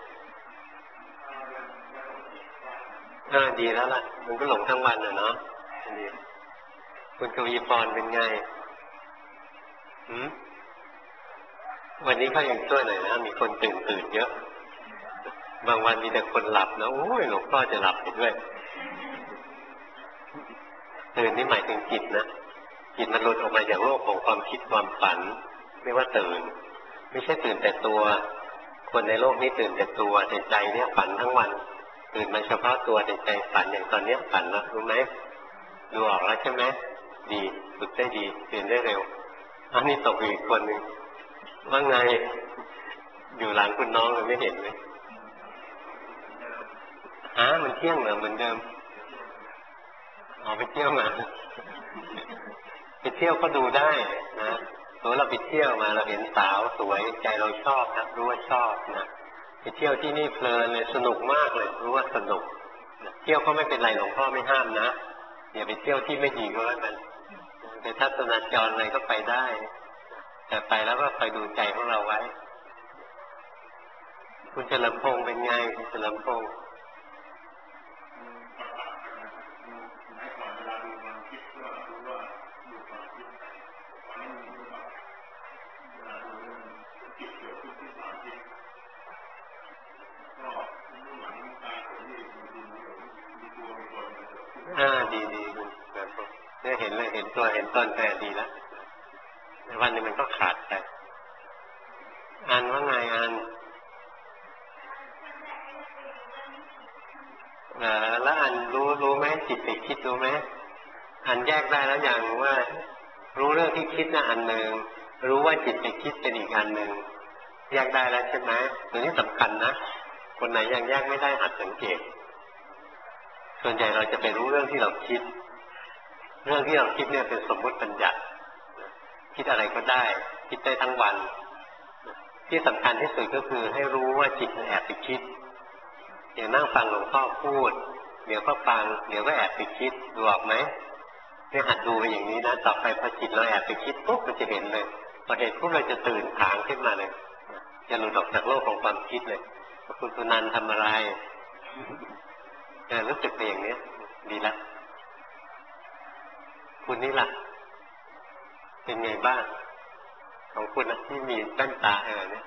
อ่าดีแล้วล่ะมันก็หลงทั้งวันอ่ะเนาะดีคุณกวีพรเป็นไงหืมวันนี้เขายังช่วยหน่อยนะมีคนตื่นตื่นเยอะบางวันมีแต่คนหลับนะโอ้ยหลวงพ่อจะหลับไปด้วยตื่นนี่หมายถึงจิตนะจิตมันหลุดออกมาจากโลกของความคิดความฝันไม่ว่าตื่นไม่ใช่ตื่นแต่ตัวคนในโลกนี้ตื่นแต่ตัวแต่ใจเนี่ยฝันทั้งวันตื่นมาเฉพาะตัวแต่ใจฝันอย่างตอนนี้ฝันแล้วรู้ไหมดูออกแล้วใช่ไหมดีฝึกได้ดีตื่นได้เร็วอันนี้ตกอีกคนหนึ่งว่าไงอยู่หลังคุณน้องเลยไม่เห็นเลยฮะมันเที่ยงเหรอเหมือนเดิมอ๋อไปเที่ยวมาไปเที่ยวก็ดูได้นะตัวเราไปเที่ยวมาเราเห็นสาวสวยใจเราชอบนะรู้ว่าชอบนะไปเที่ยวที่นี่เพลินเลยสนุกมากเลยรู้ว่าสนุกเที่ยวก็ไม่เป็นไรหลวงพ่อไม่ห้ามนะอย่าไปเที่ยวที่ไม่ดีก็แล้วกันไปทัศนจรอะไรก็ไปได้แต่ไปแล้วก็คอยดูใจของเราไว้คุณเฉลิมพงษ์เป็นไงคุณเฉลิมพงษ์อ่าดีดีคุณเฉลิมพงษ์เนี่ยเห็นเลยเห็นตัวเห็นตนไปดีแล้วในวันนี้มันก็ขาดไปอ่านว่าไงอ่านแล้วอันรู้รู้ไหมจิตไปคิดรู้ไหมอันแยกได้แล้วอย่างว่ารู้เรื่องที่คิดน่ะอันหนึ่งรู้ว่าจิตไปคิดเป็นอีกอันหนึ่งแยกได้แล้วใช่ไหมตัวนี้สำคัญนะคนไหนยังแยกไม่ได้หัดสังเกตส่วนใหญ่เราจะไปรู้เรื่องที่เราคิดเรื่องที่เราคิดเนี่ยเป็นสมมติบัญญัติคิดอะไรก็ได้คิดได้ทั้งวันที่สำคัญที่สุดก็คือให้รู้ว่าจิตมันแอบไปคิดเดี๋ยวนั่งฟังหลวงพ่อพูดเดี๋ยวก็ฟังเดี๋ยวก็แอบไปคิดดูออกไหมเนี่ยหัดดูไปอย่างนี้นะต่อไปพอจิตเราแอบไปคิดปุ๊บมันจะเห็นเลยพอเห็นปุ๊บเราจะตื่นถางขึ้นมาเลยจะหลุดออกจากโลกของความคิดเลยคุณสุนันท์ทำอะไรแต่รู้สึกไปอย่างนี้ดีแล้วคุณนี่ล่ะเป็นไงบ้างของคุณนะที่มีแว่นตาเออเนี่ย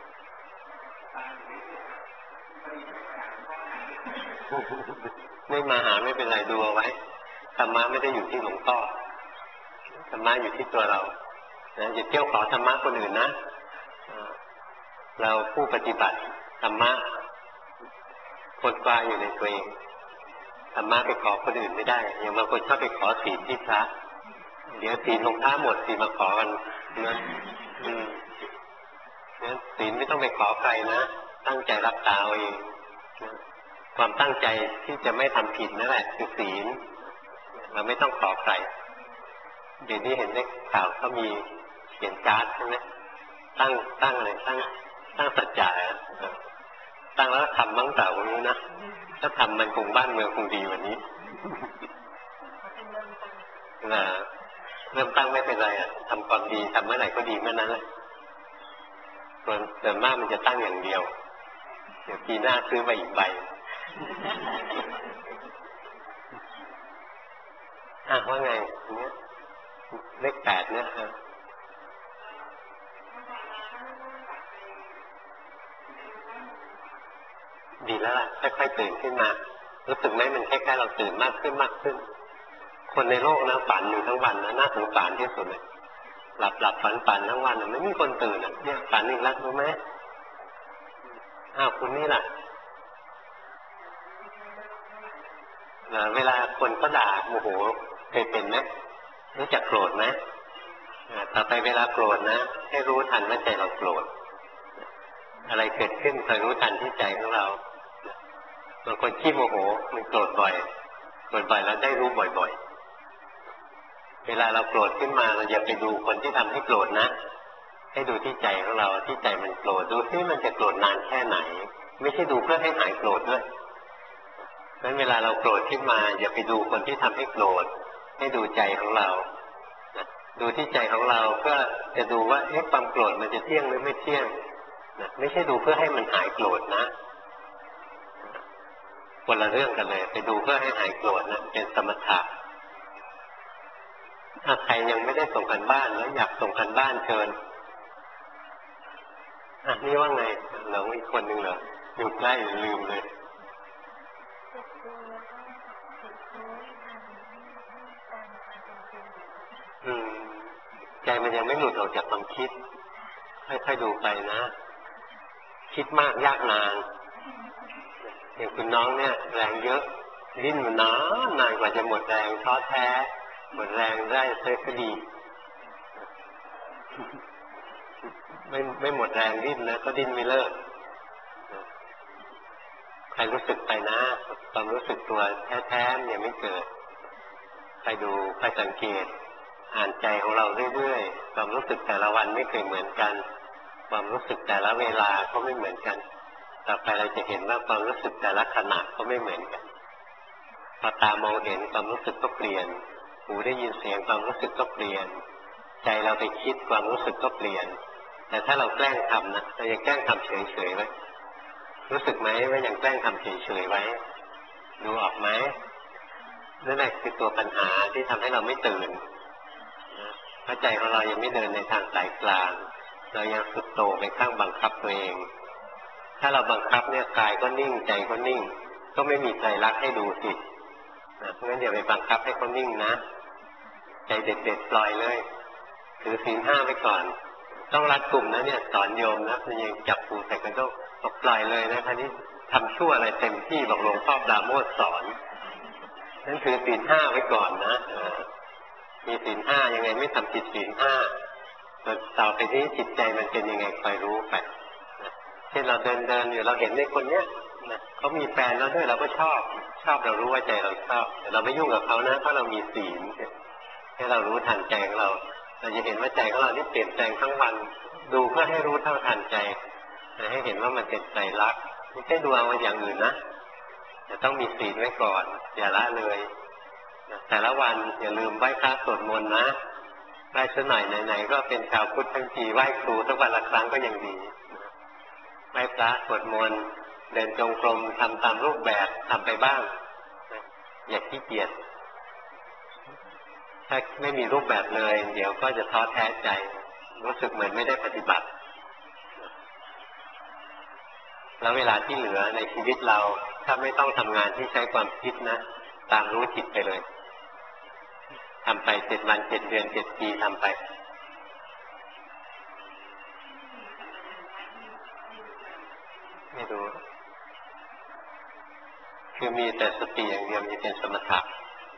ไม่มาหาไม่เป็นไรดูเอาไว้ธรรมะไม่ได้อยู่ที่หลวงพ่อธรรมะอยู่ที่ตัวเรานะอย่าเที่ยวขอธรรมะคนอื่นนะเราผู้ปฏิบัติธรรมะคนกว้าอยู่ในตัวเองธรรมะไปขอคนอื่นไม่ได้อย่างบางคนชอบไปขอศีลที่พระเดี๋ยวศีลลงท้าหมดศีลมาขอกันนะอืมงั้นศีลไม่ต้องไปขอใครนะตั้งใจรับตาเองความตั้งใจที่จะไม่ทำผิดนั่นแหละคือศีลเราไม่ต้องขอใครเดี๋ยวนี้เห็นได้ข่าวเขามีเขียนการ์ดใช่ไหมตั้งตั้งอะไรตั้งตั้งสัจจะตั้งแล้วทำบ้างเปล่าคนนี้นะถ้าทำมันคงบ้านเมืองคงดีกว่านี้นะเริ่มตั้งไม่เป็นไรอ่ะทำความดีทำเมื่อไหร่ก็ดีเมื่อนั้นแหละส่วนส่วนมากมันจะตั้งอย่างเดียวเดี๋ยวปีหน้าซื้อมาอีกใบอ่ะว่าไงเนี่ยเลขแปดเนี่ยฮะดีแล้วล่ะค่อยๆตื่นขึ้นมารู้สึกไหมมันคล้ายๆเราตื่นมากขึ้นมากขึ้นคนในโลกนะฝันอยู่ทั้งวันนะน่าสงสารที่สุดเลยหลับหลับฝันฝันทั้งวันไม่มีคนตื่นอ่ะเนี่ยฝันอีกแล้วรู้ไหมอ้าวคุณนี่ล่ะเวลาคนก็ด่าโมโหเคยเป็นไหมรู้จักโกรธไหมต่อไปเวลาโกรธนะให้รู้ทันว่าใจเราโกรธอะไรเกิดขึ้นคอยรู้ทันที่ใจของเราบางคนขี้โมโหมันโกรธบ่อยโกรธบ่อยแล้วได้รู้บ่อยๆเวลาเราโกรธขึ้นมาเราอย่าไปดูคนที่ทำให้โกรธนะให้ดูที่ใจของเราที่ใจมันโกรธดูซิมันจะโกรธนานแค่ไหนไม่ใช่ดูเพื่อให้หายโกรธด้วยเพราะฉะนั้นเวลาเราโกรธขึ้นมาอย่าไปดูคนที่ทำให้โกรธให้ดูใจของเราดูที่ใจของเราเพื่อจะดูว่าเอ๊ะความโกรธมันจะเที่ยงหรือไม่เที่ยงนะไม่ใช่ดูเพื่อให้มันหายโกรธนะคนละเรื่องกันเลยไปดูเพื่อให้หายโกรธนะเป็นสมถะถ้าใครยังไม่ได้ส่งกันบ้านแล้วอยากส่งกันบ้านเชิญอ่ะนี่ว่าไงเหลืออีกคนหนึ่งเหรออยู่ใกล้ลืมเลยอืมใจมันยังไม่หลุดออกจากความคิดค่อยๆดูไปนะคิดมากยากนานอย่างคุณน้องเนี่ยแรงเยอะดิ้นมันนานนานกว่าจะหมดแรงท้อแท้หมดแรงได้เสียก็ดีไม่ไม่หมดแรงดิ้นนะก็ดิ้นไม่เลิกใครรู้สึกไปนะความรู้สึกตัวแท้ๆยังไม่เกิดใครดูใครสังเกตอ่านใจของเราเรื่อยๆความรู้สึกแต่ละวันไม่เคยเหมือนกันความรู้สึกแต่ละเวลาก็ไม่เหมือนกันต่อไปเราจะเห็นว่าความรู้สึกแต่ละขณะก็ไม่เหมือนกันพอตามองเห็นความรู้สึกก็เปลี่ยนหูได้ยินเสียงความรู้สึกก็เปลี่ยนใจเราไปคิดความรู้สึกก็เปลี่ยนแต่ถ้าเราแกล้งทำนะเรายังแกล้งทำเฉยๆไว้รู้สึกไหมว่ายังแกล้งทำเฉยๆไว้ดูออกไหมนั่นแหละคือตัวปัญหาที่ทำให้เราไม่ตื่นเพราะใจของเรายังไม่เดินในทางสายกลางเรายังสุดโต่งไปข้างบังคับตัวเองถ้าเราบังคับเนี่ยกายก็นิ่งใจก็นิ่งก็ไม่มีใจรักให้ดูสิเพราะงั้นอย่าไปบังคับให้เขานิ่งนะใจเด็ดๆปล่อยเลยถือศีลห้าไว้ก่อนต้องรัดกลุ่มนะเนี่ยสอนโยมนะมันยังจับปูใส่กระด้งบอกปล่อยเลยนะคราวนี้ทำชั่วอะไรเต็มที่บอกหลวงพ่อปราโมทย์สอนนั่นถือศีลห้าไว้ก่อนนะมีศีลห้ายังไงไม่ทำผิดศีลห้าต่อไปนี้จิตใจมันเป็นยังไงคอยรู้ไปเช่นเราเดินเดินอยู่เราเห็นในคนเนี้ยเขามีแฟนแล้วด้วยเราก็ชอบชอบเรารู้ว่าใจเราชอบแต่เราไม่ยุ่งกับเขานะเพราะเรามีศีลให้เรารู้ทันใจของเราเราจะเห็นว่าใจของเรานี่เปลี่ยนแปลงทั้งวันดูเพื่อให้รู้เท่าทันใจให้เห็นว่ามันเป็นไตรลักษณ์ไม่ใช่ดูเอาอย่างอื่นนะจะต้องมีศีลไว้ก่อนอย่าละเลยแต่ละวันอย่าลืมไหว้พระสวดมนต์นะไหว้สักหน่อยไหนๆก็เป็นชาวพุทธทั้งทีไหว้ครูสักวันละครั้งก็ยังดีไหว้พระสวดมนต์เดินจงกรมทำตามรูปแบบทำไปบ้างอย่าขี้เกียจถ้าไม่มีรูปแบบเลยเดี๋ยวก็จะท้อแท้ใจรู้สึกเหมือนไม่ได้ปฏิบัติแล้วเวลาที่เหลือในชีวิตเราถ้าไม่ต้องทำงานที่ใช้ความคิดนะตามรู้จิตไปเลยทำไปเจ็ดวันเจ็ดเดือนเจ็ดปีทำไปไม่รู้คือมีแต่สติอย่างเดียวจะเป็นสมถะ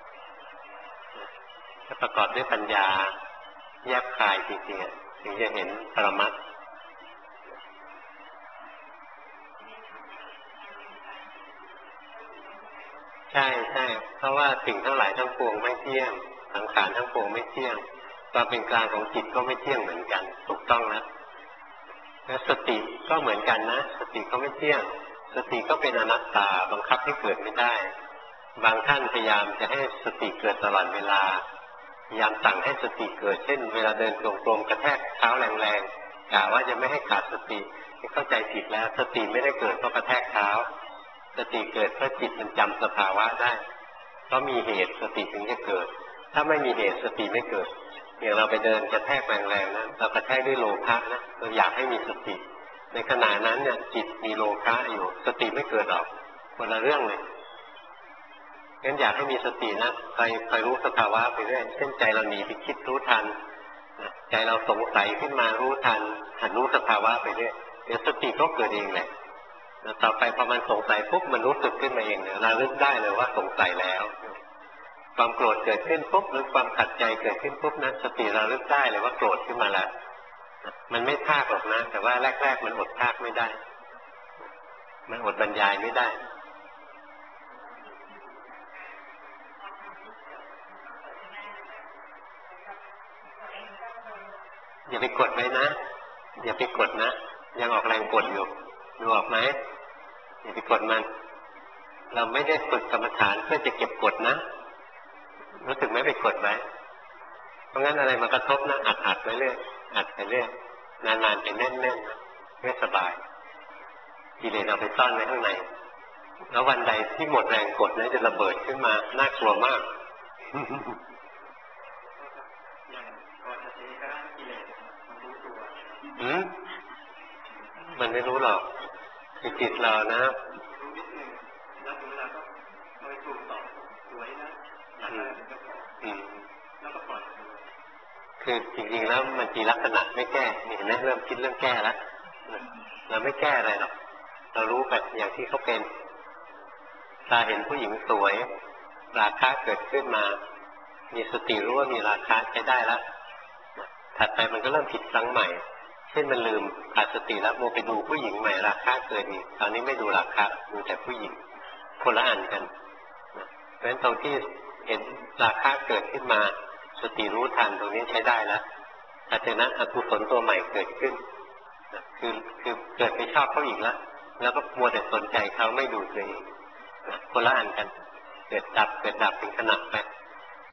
ถ้าประกอบด้วยปัญญาแยบคายจริงๆถึงจะเห็นปรมัตถ์ใช่ใช่เพราะว่าสิ่งทั้งหลายทั้งปวงไม่เที่ยงสังขารทั้งปวงไม่เที่ยงความเป็นกลางของจิตก็ไม่เที่ยงเหมือนกันถูกต้องนะแล้วสติก็เหมือนกันนะสติก็ไม่เที่ยงสติก็เป็นอนัตตาบังคับให้เกิดไม่ได้บางท่านพยายามจะให้สติเกิดตลอดเวลาพยายามสั่งให้สติเกิดเช่นเวลาเดินตรงๆกระแทกเท้าแรงๆกะว่าจะไม่ให้ขาดสติเข้าใจผิดแล้วสติไม่ได้เกิดเพราะกระแทกเท้าสติเกิดเพราะจิตมันจำสภาวะได้เพราะมีเหตุสติถึงจะเกิดถ้าไม่มีเหตุสติไม่เกิดอย่างเราไปเดินกระแทกแรงๆนะเรากระแทกด้วยโลภะนะเราอยากให้มีสติในขณะนั้นเนี่ยจิตมีโลภะอยู่สติไม่เกิดหรอกคนละเรื่องเลยงั้นอยากให้มีสตินะไปไปรู้สภาวะไปเรื่อยเช่นใจเราหนีไปคิดรู้ทันใจเราสงสัยขึ้นมารู้ทันหัดรู้สภาวะไปเรื่อยเดี๋ยวสติก็เกิดเองแหละแล้วต่อไปพอมันสงสัยปุ๊บมันรู้สึกขึ้นมาเองเนี่ยเราลึกได้เลยว่าสงสัยแล้วความโกรธเกิดขึ้นปุ๊บหรือความขัดใจเกิดขึ้นปุ๊บนะสติเราลึกได้เลยว่าโกรธขึ้นมาแล้วมันไม่พากหรอกนะแต่ว่าแรกๆมันอดพากไม่ได้มันอดบรรยายไม่ได้อย่าไปกดไว้นะอย่าไปกดนะยังออกแรงกดอยู่ดูออกไหมอย่าไปกดมันเราไม่ได้ฝึกกรรมฐานเพื่อจะเก็บกดนะรู้สึกไหมไปกดไว้เพราะงั้นอะไรมากระทบนะอัดอัดไปเรื่อยอัดไปเรื่อยนานๆไปแน่นๆไม่สบายกิเลสเราไปซ่อนไว้ข้างในแล้ววันใดที่หมดแรงกดนั้นจะระเบิดขึ้นมาน่ากลัวมากอืมมันไม่รู้หรอกคือจิตเรานะรู้นิดนึงแล้วเวลาก็เอาไปสูบต่อสวยนะอืมแล้วก็ปล่อยคือจริงๆแล้วมันมีลักษณะไม่แก้เห็นไหมเริ่มคิดเรื่องแก้แล้วเราไม่แก้อะไรหรอกเรารู้แบบอย่างที่เขาเป็นตาเห็นผู้หญิงสวยราคะเกิดขึ้นมามีสติรู้ว่ามีราคะใช้ได้แล้วถัดไปมันก็เริ่มผิดครั้งใหม่เช่นมันลืมขาดสติแล้วโมไปดูผู้หญิงใหม่ราคาเกิดอีกตอนนี้ไม่ดูราคาดูแต่ผู้หญิงคนละอันกันเพราะฉะนั้นตรงที่เห็นราคาเกิดขึ้นมาสติรู้ทันตรงนี้ใช้ได้แล้วแต่จากนั้นอกุศลตัวใหม่เกิดขึ้นคือคือเกิดไปชอบเขาอีกแล้วแล้วก็มัวแต่สนใจเขาไม่ดูตัวเองคนละอันกันเกิดดับเกิดดับเป็นขณะไป